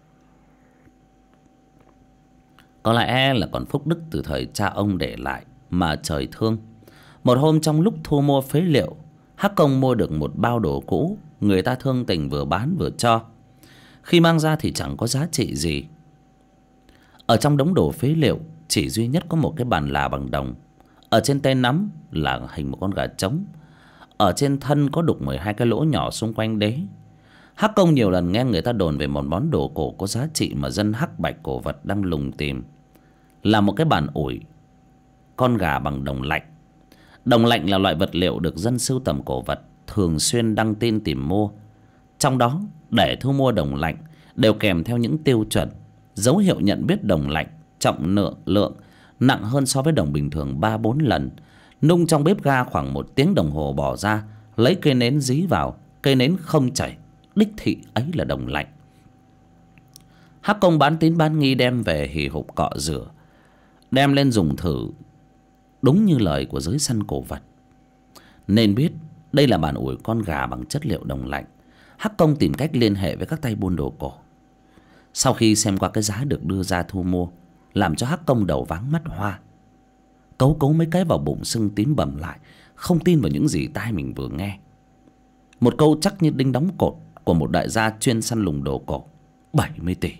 Có lẽ là còn phúc đức từ thời cha ông để lại mà trời thương. Một hôm trong lúc thu mua phế liệu, Hắc Công mua được một bao đồ cũ. Người ta thương tình vừa bán vừa cho. Khi mang ra thì chẳng có giá trị gì. Ở trong đống đồ phế liệu chỉ duy nhất có một cái bàn là bằng đồng. Ở trên tay nắm là hình một con gà trống. Ở trên thân có đục 12 cái lỗ nhỏ xung quanh đế. Hắc Công nhiều lần nghe người ta đồn về một món đồ cổ có giá trị mà dân Hắc Bạch cổ vật đang lùng tìm. Là một cái bàn ủi con gà bằng đồng lạnh. Đồng lạnh là loại vật liệu được dân sưu tầm cổ vật thường xuyên đăng tin tìm mua. Trong đó để thu mua đồng lạnh đều kèm theo những tiêu chuẩn, dấu hiệu nhận biết đồng lạnh trọng lượng nặng hơn so với đồng bình thường 3-4 lần. Nung trong bếp ga khoảng 1 tiếng đồng hồ bỏ ra, lấy cây nến dí vào, cây nến không chảy, đích thị ấy là đồng lạnh. Hắc Công bán tín bán nghi đem về hì hục cọ rửa, đem lên dùng thử. Đúng như lời của giới săn cổ vật, nên biết đây là bàn ủi con gà bằng chất liệu đồng lạnh. Hắc Công tìm cách liên hệ với các tay buôn đồ cổ. Sau khi xem qua cái giá được đưa ra thu mua, làm cho Hắc Công đầu váng mắt hoa. Cấu cấu mấy cái vào bụng sưng tím bầm lại, không tin vào những gì tai mình vừa nghe. Một câu chắc như đinh đóng cột của một đại gia chuyên săn lùng đồ cổ. 70 tỷ.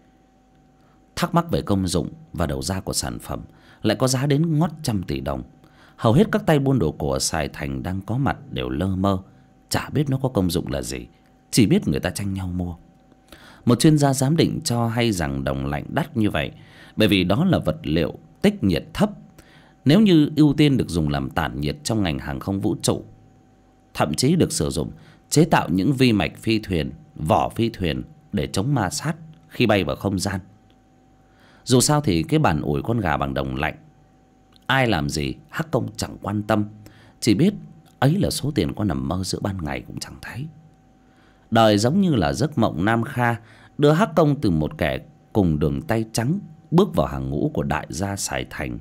Thắc mắc về công dụng và đầu ra của sản phẩm lại có giá đến ngót 100 tỷ đồng. Hầu hết các tay buôn đồ cổ ở Sài Thành đang có mặt đều lơ mơ, chả biết nó có công dụng là gì, chỉ biết người ta tranh nhau mua. Một chuyên gia giám định cho hay rằng đồng lạnh đắt như vậy bởi vì đó là vật liệu tích nhiệt thấp. Nếu như ưu tiên được dùng làm tản nhiệt trong ngành hàng không vũ trụ, thậm chí được sử dụng chế tạo những vi mạch phi thuyền, vỏ phi thuyền để chống ma sát khi bay vào không gian. Dù sao thì cái bàn ủi con gà bằng đồng lạnh, ai làm gì Hắc Công chẳng quan tâm, chỉ biết ấy là số tiền có nằm mơ giữa ban ngày cũng chẳng thấy. Đời giống như là giấc mộng Nam Kha, đưa Hắc Công từ một kẻ cùng đường tay trắng bước vào hàng ngũ của đại gia Sài Thành.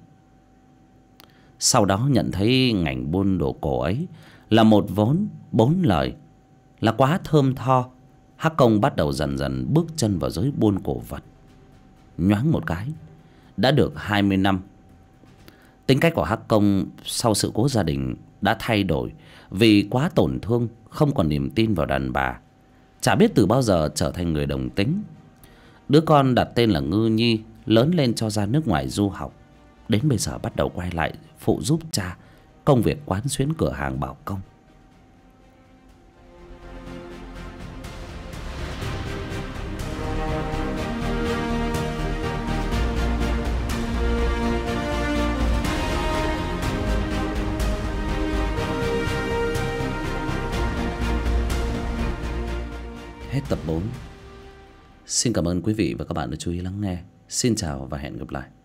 Sau đó nhận thấy ngành buôn đồ cổ ấy là một vốn 4 lời, là quá thơm tho. Hắc Công bắt đầu dần dần bước chân vào giới buôn cổ vật. Nhoáng một cái đã được 20 năm. Tính cách của Hắc Công sau sự cố gia đình đã thay đổi vì quá tổn thương, không còn niềm tin vào đàn bà. Chả biết từ bao giờ trở thành người đồng tính. Đứa con đặt tên là Ngư Nhi lớn lên cho ra nước ngoài du học, đến bây giờ bắt đầu quay lại phụ giúp cha công việc quán xuyến cửa hàng bảo công. Hết tập 4. Xin cảm ơn quý vị và các bạn đã chú ý lắng nghe. Xin chào và hẹn gặp lại.